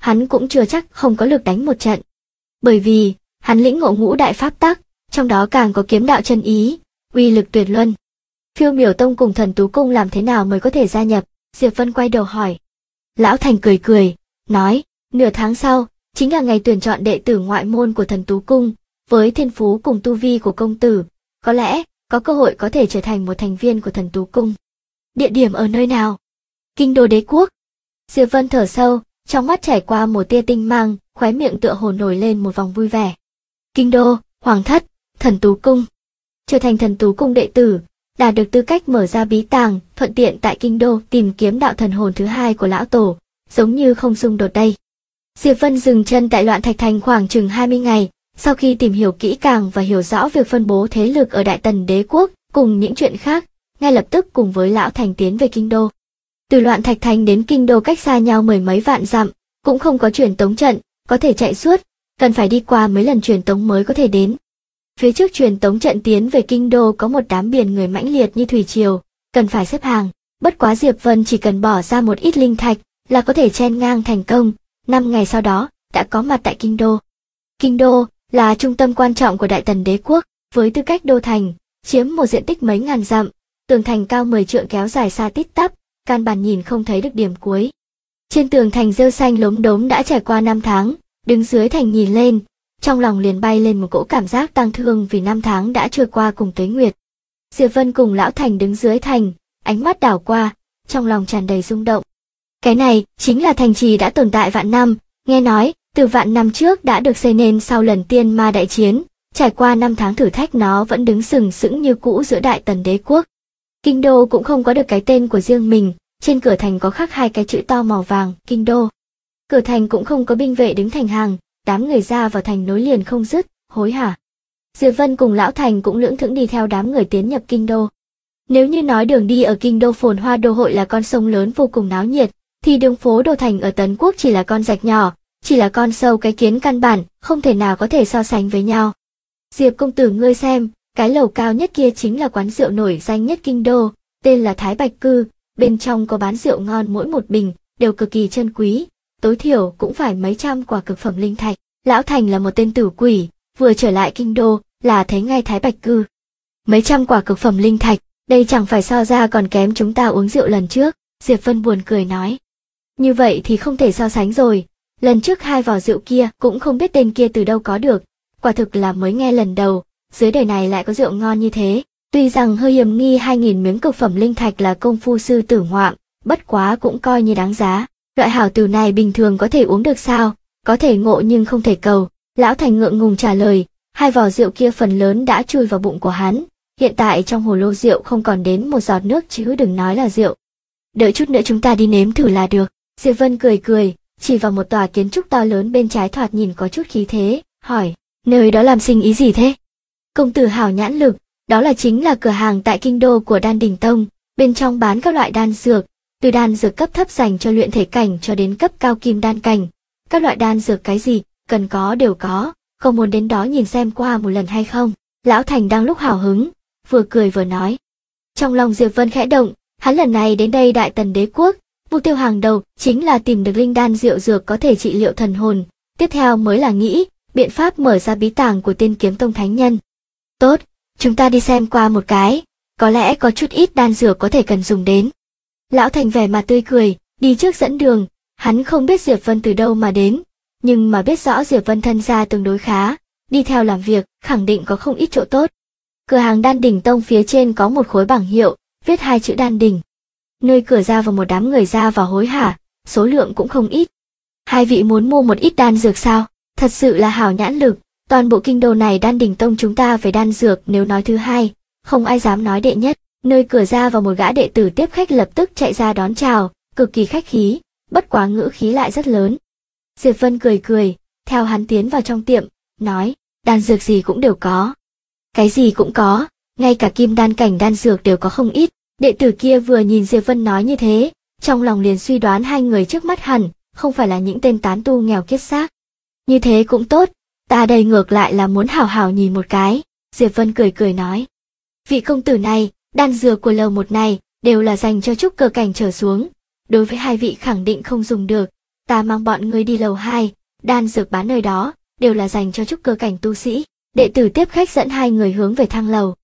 hắn cũng chưa chắc không có lực đánh một trận. Bởi vì, hắn lĩnh ngộ ngũ đại pháp tắc, trong đó càng có kiếm đạo chân ý, uy lực tuyệt luân. Phiêu Miểu Tông cùng Thần Tú Cung làm thế nào mới có thể gia nhập? Diệp Vân quay đầu hỏi. Lão Thành cười cười, nói, nửa tháng sau, chính là ngày tuyển chọn đệ tử ngoại môn của Thần Tú Cung, với thiên phú cùng tu vi của công tử, có lẽ, có cơ hội có thể trở thành một thành viên của Thần Tú Cung. Địa điểm ở nơi nào? Kinh đô đế quốc. Diệp Vân thở sâu, trong mắt trải qua một tia tinh mang, khóe miệng tựa hồ nổi lên một vòng vui vẻ. Kinh đô, Hoàng thất, Thần Tú Cung. Trở thành Thần Tú Cung đệ tử, đạt được tư cách mở ra bí tàng, thuận tiện tại kinh đô tìm kiếm đạo thần hồn thứ hai của lão tổ, giống như không xung đột đây. Diệp Vân dừng chân tại Loạn Thạch Thành khoảng chừng 20 ngày, sau khi tìm hiểu kỹ càng và hiểu rõ việc phân bố thế lực ở Đại Tần đế quốc, cùng những chuyện khác, ngay lập tức cùng với lão Thành tiến về kinh đô. Từ Loạn Thạch Thành đến kinh đô cách xa nhau mười mấy vạn dặm, cũng không có truyền tống trận, có thể chạy suốt, cần phải đi qua mấy lần truyền tống mới có thể đến. Phía trước truyền tống trận tiến về kinh đô có một đám biển người mãnh liệt như thủy triều, cần phải xếp hàng, bất quá Diệp Vân chỉ cần bỏ ra một ít linh thạch là có thể chen ngang thành công, 5 ngày sau đó đã có mặt tại kinh đô. Kinh đô là trung tâm quan trọng của Đại Tần đế quốc, với tư cách đô thành, chiếm một diện tích mấy ngàn dặm, tường thành cao 10 trượng kéo dài xa tít tắp, căn bản nhìn không thấy được điểm cuối. Trên tường thành rêu xanh lốm đốm đã trải qua 5 tháng, đứng dưới thành nhìn lên, trong lòng liền bay lên một cỗ cảm giác tang thương vì 5 tháng đã trôi qua cùng tuế nguyệt. Diệp Vân cùng lão Thành đứng dưới thành, ánh mắt đảo qua, trong lòng tràn đầy rung động. Cái này chính là thành trì đã tồn tại vạn năm, nghe nói, từ vạn năm trước đã được xây nên sau lần tiên ma đại chiến, trải qua 5 tháng thử thách nó vẫn đứng sừng sững như cũ giữa Đại Tần đế quốc. Kinh đô cũng không có được cái tên của riêng mình, trên cửa thành có khắc 2 cái chữ to màu vàng, kinh đô. Cửa thành cũng không có binh vệ đứng thành hàng, đám người ra vào thành nối liền không dứt, hối hả. Diệp Vân cùng lão Thành cũng lững thững đi theo đám người tiến nhập kinh đô. Nếu như nói đường đi ở kinh đô phồn hoa đô hội là con sông lớn vô cùng náo nhiệt, thì đường phố đô thành ở Tấn Quốc chỉ là con rạch nhỏ, chỉ là con sâu cái kiến căn bản, không thể nào có thể so sánh với nhau. Diệp công tử ngươi xem, cái lầu cao nhất kia chính là quán rượu nổi danh nhất kinh đô, tên là Thái Bạch Cư, bên trong có bán rượu ngon mỗi một bình, đều cực kỳ chân quý, tối thiểu cũng phải mấy trăm quả cực phẩm linh thạch. Lão Thành là một tên tử quỷ, vừa trở lại kinh đô, là thấy ngay Thái Bạch Cư. Mấy trăm quả cực phẩm linh thạch, đây chẳng phải so ra còn kém chúng ta uống rượu lần trước, Diệp Vân buồn cười nói. Như vậy thì không thể so sánh rồi, lần trước 2 vò rượu kia cũng không biết tên kia từ đâu có được, quả thực là mới nghe lần đầu, dưới đời này lại có rượu ngon như thế. Tuy rằng hơi hiểm nghi 2.000 miếng cực phẩm linh thạch là công phu sư tử ngoạm, bất quá cũng coi như đáng giá. Loại hảo tử này bình thường có thể uống được sao, có thể ngộ nhưng không thể cầu. Lão Thành ngượng ngùng trả lời, 2 vò rượu kia phần lớn đã chui vào bụng của hắn, hiện tại trong hồ lô rượu không còn đến một giọt nước chứ đừng nói là rượu. Đợi chút nữa chúng ta đi nếm thử là được. Diệp Vân cười cười, chỉ vào một tòa kiến trúc to lớn bên trái thoạt nhìn có chút khí thế, hỏi, nơi đó làm sinh ý gì thế? Công tử hảo nhãn lực, đó là chính là cửa hàng tại kinh đô của Đan Đình Tông, bên trong bán các loại đan dược, từ đan dược cấp thấp dành cho luyện thể cảnh cho đến cấp cao kim đan cảnh. Các loại đan dược cái gì, cần có đều có, không muốn đến đó nhìn xem qua một lần hay không? Lão Thành đang lúc hào hứng, vừa cười vừa nói. Trong lòng Diệp Vân khẽ động, hắn lần này đến đây Đại Tần đế quốc, mục tiêu hàng đầu chính là tìm được linh đan rượu dược có thể trị liệu thần hồn, tiếp theo mới là nghĩ biện pháp mở ra bí tàng của Tiên Kiếm Tông thánh nhân. Tốt, chúng ta đi xem qua một cái, có lẽ có chút ít đan dược có thể cần dùng đến. Lão Thành vẻ mặt tươi cười, đi trước dẫn đường, hắn không biết Diệp Vân từ đâu mà đến, nhưng mà biết rõ Diệp Vân thân gia tương đối khá, đi theo làm việc, khẳng định có không ít chỗ tốt. Cửa hàng Đan Đình Tông phía trên có một khối bảng hiệu, viết 2 chữ Đan Đình. Nơi cửa ra vào một đám người ra vào hối hả, số lượng cũng không ít. 2 vị muốn mua một ít đan dược sao? Thật sự là hảo nhãn lực, toàn bộ kinh đô này Đan Đình Tông chúng ta về đan dược nếu nói thứ hai, không ai dám nói đệ nhất. Nơi cửa ra vào một gã đệ tử tiếp khách lập tức chạy ra đón chào, cực kỳ khách khí, bất quá ngữ khí lại rất lớn. Diệp Vân cười cười, theo hắn tiến vào trong tiệm, nói, đan dược gì cũng đều có. Cái gì cũng có, ngay cả kim đan cảnh đan dược đều có không ít. Đệ tử kia vừa nhìn Diệp Vân nói như thế, trong lòng liền suy đoán 2 người trước mắt hẳn không phải là những tên tán tu nghèo kiết xác. Như thế cũng tốt, ta đây ngược lại là muốn hảo hảo nhìn một cái. Diệp Vân cười cười nói, vị công tử này, đan dược của lầu 1 này đều là dành cho trúc cơ cảnh trở xuống, đối với 2 vị khẳng định không dùng được, Ta mang bọn ngươi đi lầu 2, đan dược bán nơi đó, đều là dành cho trúc cơ cảnh tu sĩ. Đệ tử tiếp khách dẫn hai người hướng về thang lầu.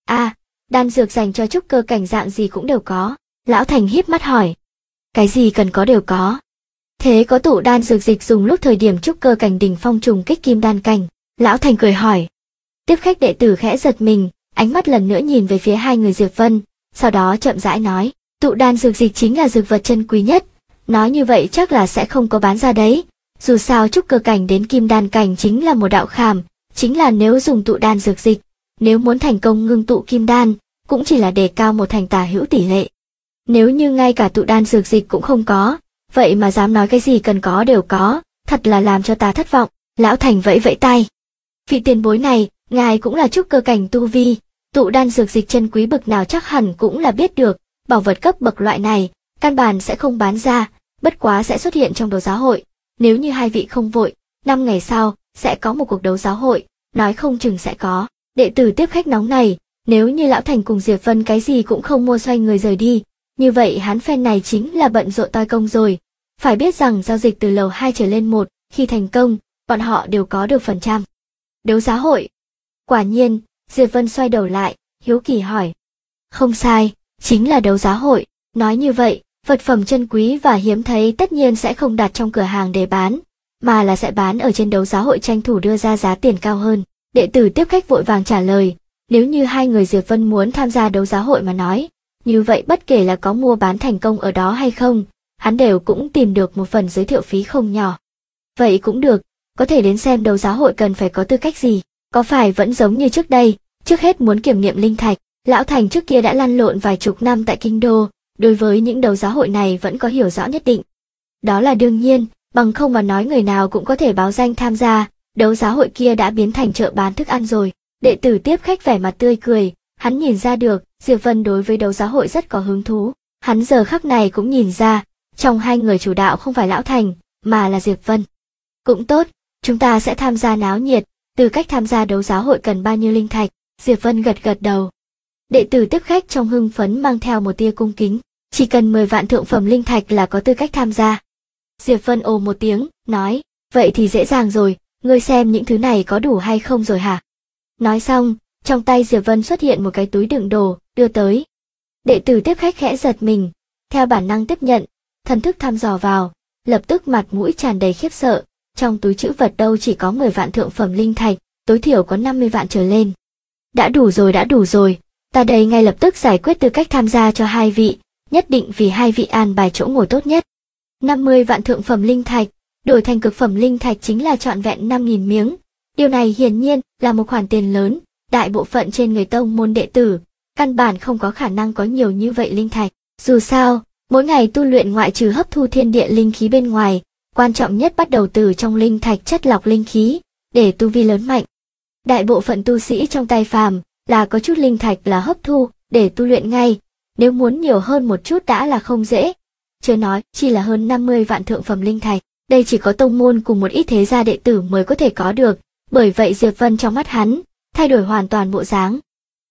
Đan dược dành cho trúc cơ cảnh dạng gì cũng đều có. Lão Thành híp mắt hỏi. Cái gì cần có đều có. Thế có tụ đan dược dịch dùng lúc thời điểm trúc cơ cảnh đỉnh phong trùng kích kim đan cảnh. Lão Thành cười hỏi. Tiếp khách đệ tử khẽ giật mình, ánh mắt lần nữa nhìn về phía hai người Diệp Vân, sau đó chậm rãi nói, tụ đan dược dịch chính là dược vật chân quý nhất. Nói như vậy chắc là sẽ không có bán ra đấy. Dù sao trúc cơ cảnh đến kim đan cảnh chính là một đạo khảm, chính là nếu dùng tụ đan dược dịch, nếu muốn thành công ngưng tụ kim đan, cũng chỉ là đề cao một thành tả hữu tỷ lệ. Nếu như ngay cả tụ đan dược dịch cũng không có, vậy mà dám nói cái gì cần có đều có, thật là làm cho ta thất vọng. Lão Thành vẫy vẫy tay. Vị tiền bối này, ngài cũng là trúc cơ cảnh tu vi, tụ đan dược dịch chân quý bậc nào chắc hẳn cũng là biết được, bảo vật cấp bậc loại này, căn bản sẽ không bán ra, bất quá sẽ xuất hiện trong đấu giá hội. Nếu như hai vị không vội, 5 ngày sau, sẽ có một cuộc đấu giá hội, nói không chừng sẽ có. Đệ tử tiếp khách nóng này, nếu như Lão Thành cùng Diệp Vân cái gì cũng không mua xoay người rời đi, như vậy hắn phen này chính là bận rộn toi công rồi. Phải biết rằng giao dịch từ lầu 2 trở lên 1, khi thành công, bọn họ đều có được phần trăm. Đấu giá hội. Quả nhiên, Diệp Vân xoay đầu lại, hiếu kỳ hỏi. Không sai, chính là đấu giá hội. Nói như vậy, vật phẩm chân quý và hiếm thấy tất nhiên sẽ không đặt trong cửa hàng để bán, mà là sẽ bán ở trên đấu giá hội tranh thủ đưa ra giá tiền cao hơn. Đệ tử tiếp khách vội vàng trả lời, nếu như hai người Diệp Vân muốn tham gia đấu giá hội mà nói, như vậy bất kể là có mua bán thành công ở đó hay không, hắn đều cũng tìm được một phần giới thiệu phí không nhỏ. Vậy cũng được, có thể đến xem đấu giá hội cần phải có tư cách gì, có phải vẫn giống như trước đây, trước hết muốn kiểm nghiệm linh thạch. Lão Thành trước kia đã lăn lộn vài chục năm tại kinh đô, đối với những đấu giá hội này vẫn có hiểu rõ nhất định. Đó là đương nhiên, bằng không mà nói người nào cũng có thể báo danh tham gia, đấu giá hội kia đã biến thành chợ bán thức ăn rồi. Đệ tử tiếp khách vẻ mặt tươi cười, hắn nhìn ra được, Diệp Vân đối với đấu giá hội rất có hứng thú. Hắn giờ khắc này cũng nhìn ra, trong hai người chủ đạo không phải Lão Thành, mà là Diệp Vân. Cũng tốt, chúng ta sẽ tham gia náo nhiệt, tư cách tham gia đấu giá hội cần bao nhiêu linh thạch? Diệp Vân gật gật đầu. Đệ tử tiếp khách trong hưng phấn mang theo một tia cung kính, chỉ cần 10 vạn thượng phẩm linh thạch là có tư cách tham gia. Diệp Vân ồ một tiếng, nói, vậy thì dễ dàng rồi, ngươi xem những thứ này có đủ hay không rồi hả? Nói xong, trong tay Diệp Vân xuất hiện một cái túi đựng đồ, đưa tới. Đệ tử tiếp khách khẽ giật mình, theo bản năng tiếp nhận, thần thức thăm dò vào, lập tức mặt mũi tràn đầy khiếp sợ, trong túi trữ vật đâu chỉ có 10 vạn thượng phẩm linh thạch, tối thiểu có 50 vạn trở lên. Đã đủ rồi, ta đây ngay lập tức giải quyết tư cách tham gia cho hai vị, nhất định vì hai vị an bài chỗ ngồi tốt nhất. 50 vạn thượng phẩm linh thạch, đổi thành cực phẩm linh thạch chính là trọn vẹn 5.000 miếng. Điều này hiển nhiên là một khoản tiền lớn, đại bộ phận trên người tông môn đệ tử, căn bản không có khả năng có nhiều như vậy linh thạch. Dù sao, mỗi ngày tu luyện ngoại trừ hấp thu thiên địa linh khí bên ngoài, quan trọng nhất bắt đầu từ trong linh thạch chất lọc linh khí, để tu vi lớn mạnh. Đại bộ phận tu sĩ trong tay phàm là có chút linh thạch là hấp thu để tu luyện ngay, nếu muốn nhiều hơn một chút đã là không dễ. Chưa nói, chỉ là hơn 50 vạn thượng phẩm linh thạch, đây chỉ có tông môn cùng một ít thế gia đệ tử mới có thể có được, bởi vậy Diệp Vân trong mắt hắn, thay đổi hoàn toàn bộ dáng.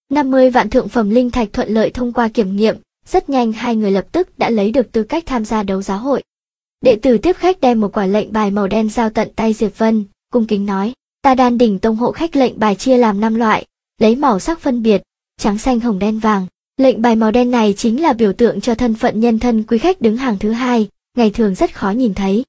50 vạn thượng phẩm linh thạch thuận lợi thông qua kiểm nghiệm, rất nhanh hai người lập tức đã lấy được tư cách tham gia đấu giá hội. Đệ tử tiếp khách đem một quả lệnh bài màu đen giao tận tay Diệp Vân, cung kính nói, ta Đan Đỉnh Tông hộ khách lệnh bài chia làm 5 loại, lấy màu sắc phân biệt, trắng xanh hồng đen vàng. Lệnh bài màu đen này chính là biểu tượng cho thân phận nhân thân quý khách đứng hàng thứ hai, ngày thường rất khó nhìn thấy.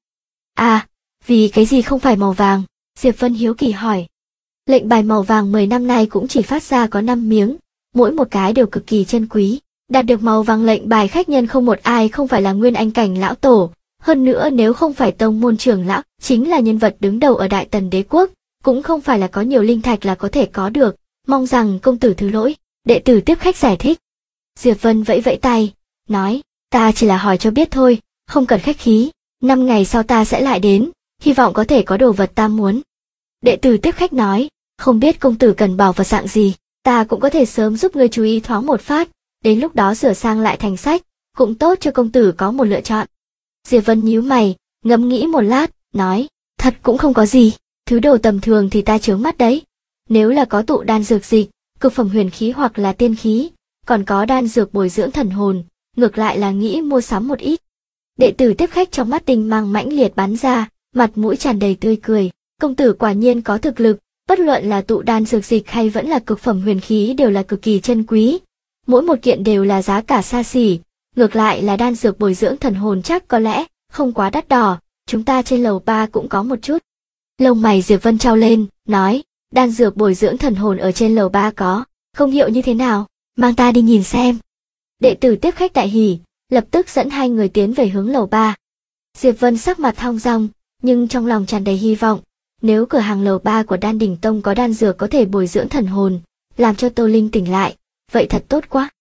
Vì cái gì không phải màu vàng? Diệp Vân hiếu kỳ hỏi. Lệnh bài màu vàng 10 năm nay cũng chỉ phát ra có 5 miếng, mỗi một cái đều cực kỳ chân quý. Đạt được màu vàng lệnh bài khách nhân không một ai không phải là nguyên anh cảnh lão tổ, hơn nữa nếu không phải tông môn trưởng lão, chính là nhân vật đứng đầu ở Đại Tần Đế quốc, cũng không phải là có nhiều linh thạch là có thể có được, mong rằng công tử thứ lỗi. Đệ tử tiếp khách giải thích. Diệp Vân vẫy vẫy tay, nói, ta chỉ là hỏi cho biết thôi, không cần khách khí, 5 ngày sau ta sẽ lại đến, hy vọng có thể có đồ vật ta muốn. Đệ tử tiếp khách nói, không biết công tử cần bảo vật dạng gì, ta cũng có thể sớm giúp ngươi chú ý thoáng một phát, đến lúc đó sửa sang lại thành sách, cũng tốt cho công tử có một lựa chọn. Diệp Vân nhíu mày, ngẫm nghĩ một lát, nói, thật cũng không có gì, thứ đồ tầm thường thì ta chướng mắt đấy. Nếu là có tụ đan dược dịch, cực phẩm huyền khí hoặc là tiên khí, còn có đan dược bồi dưỡng thần hồn, ngược lại là nghĩ mua sắm một ít. Đệ tử tiếp khách trong mắt tinh mang mãnh liệt bắn ra, mặt mũi tràn đầy tươi cười. Công tử quả nhiên có thực lực, bất luận là tụ đan dược dịch hay vẫn là cực phẩm huyền khí đều là cực kỳ chân quý. Mỗi một kiện đều là giá cả xa xỉ, ngược lại là đan dược bồi dưỡng thần hồn chắc có lẽ không quá đắt đỏ, chúng ta trên lầu 3 cũng có một chút. Lông mày Diệp Vân trao lên, nói, đan dược bồi dưỡng thần hồn ở trên lầu 3 có, công hiệu như thế nào, mang ta đi nhìn xem. Đệ tử tiếp khách đại hỉ, lập tức dẫn hai người tiến về hướng lầu 3. Diệp Vân sắc mặt thong dong, nhưng trong lòng tràn đầy hy vọng, nếu cửa hàng lầu 3 của Đan Đỉnh Tông có đan dược có thể bồi dưỡng thần hồn, làm cho Tô Linh tỉnh lại, vậy thật tốt quá.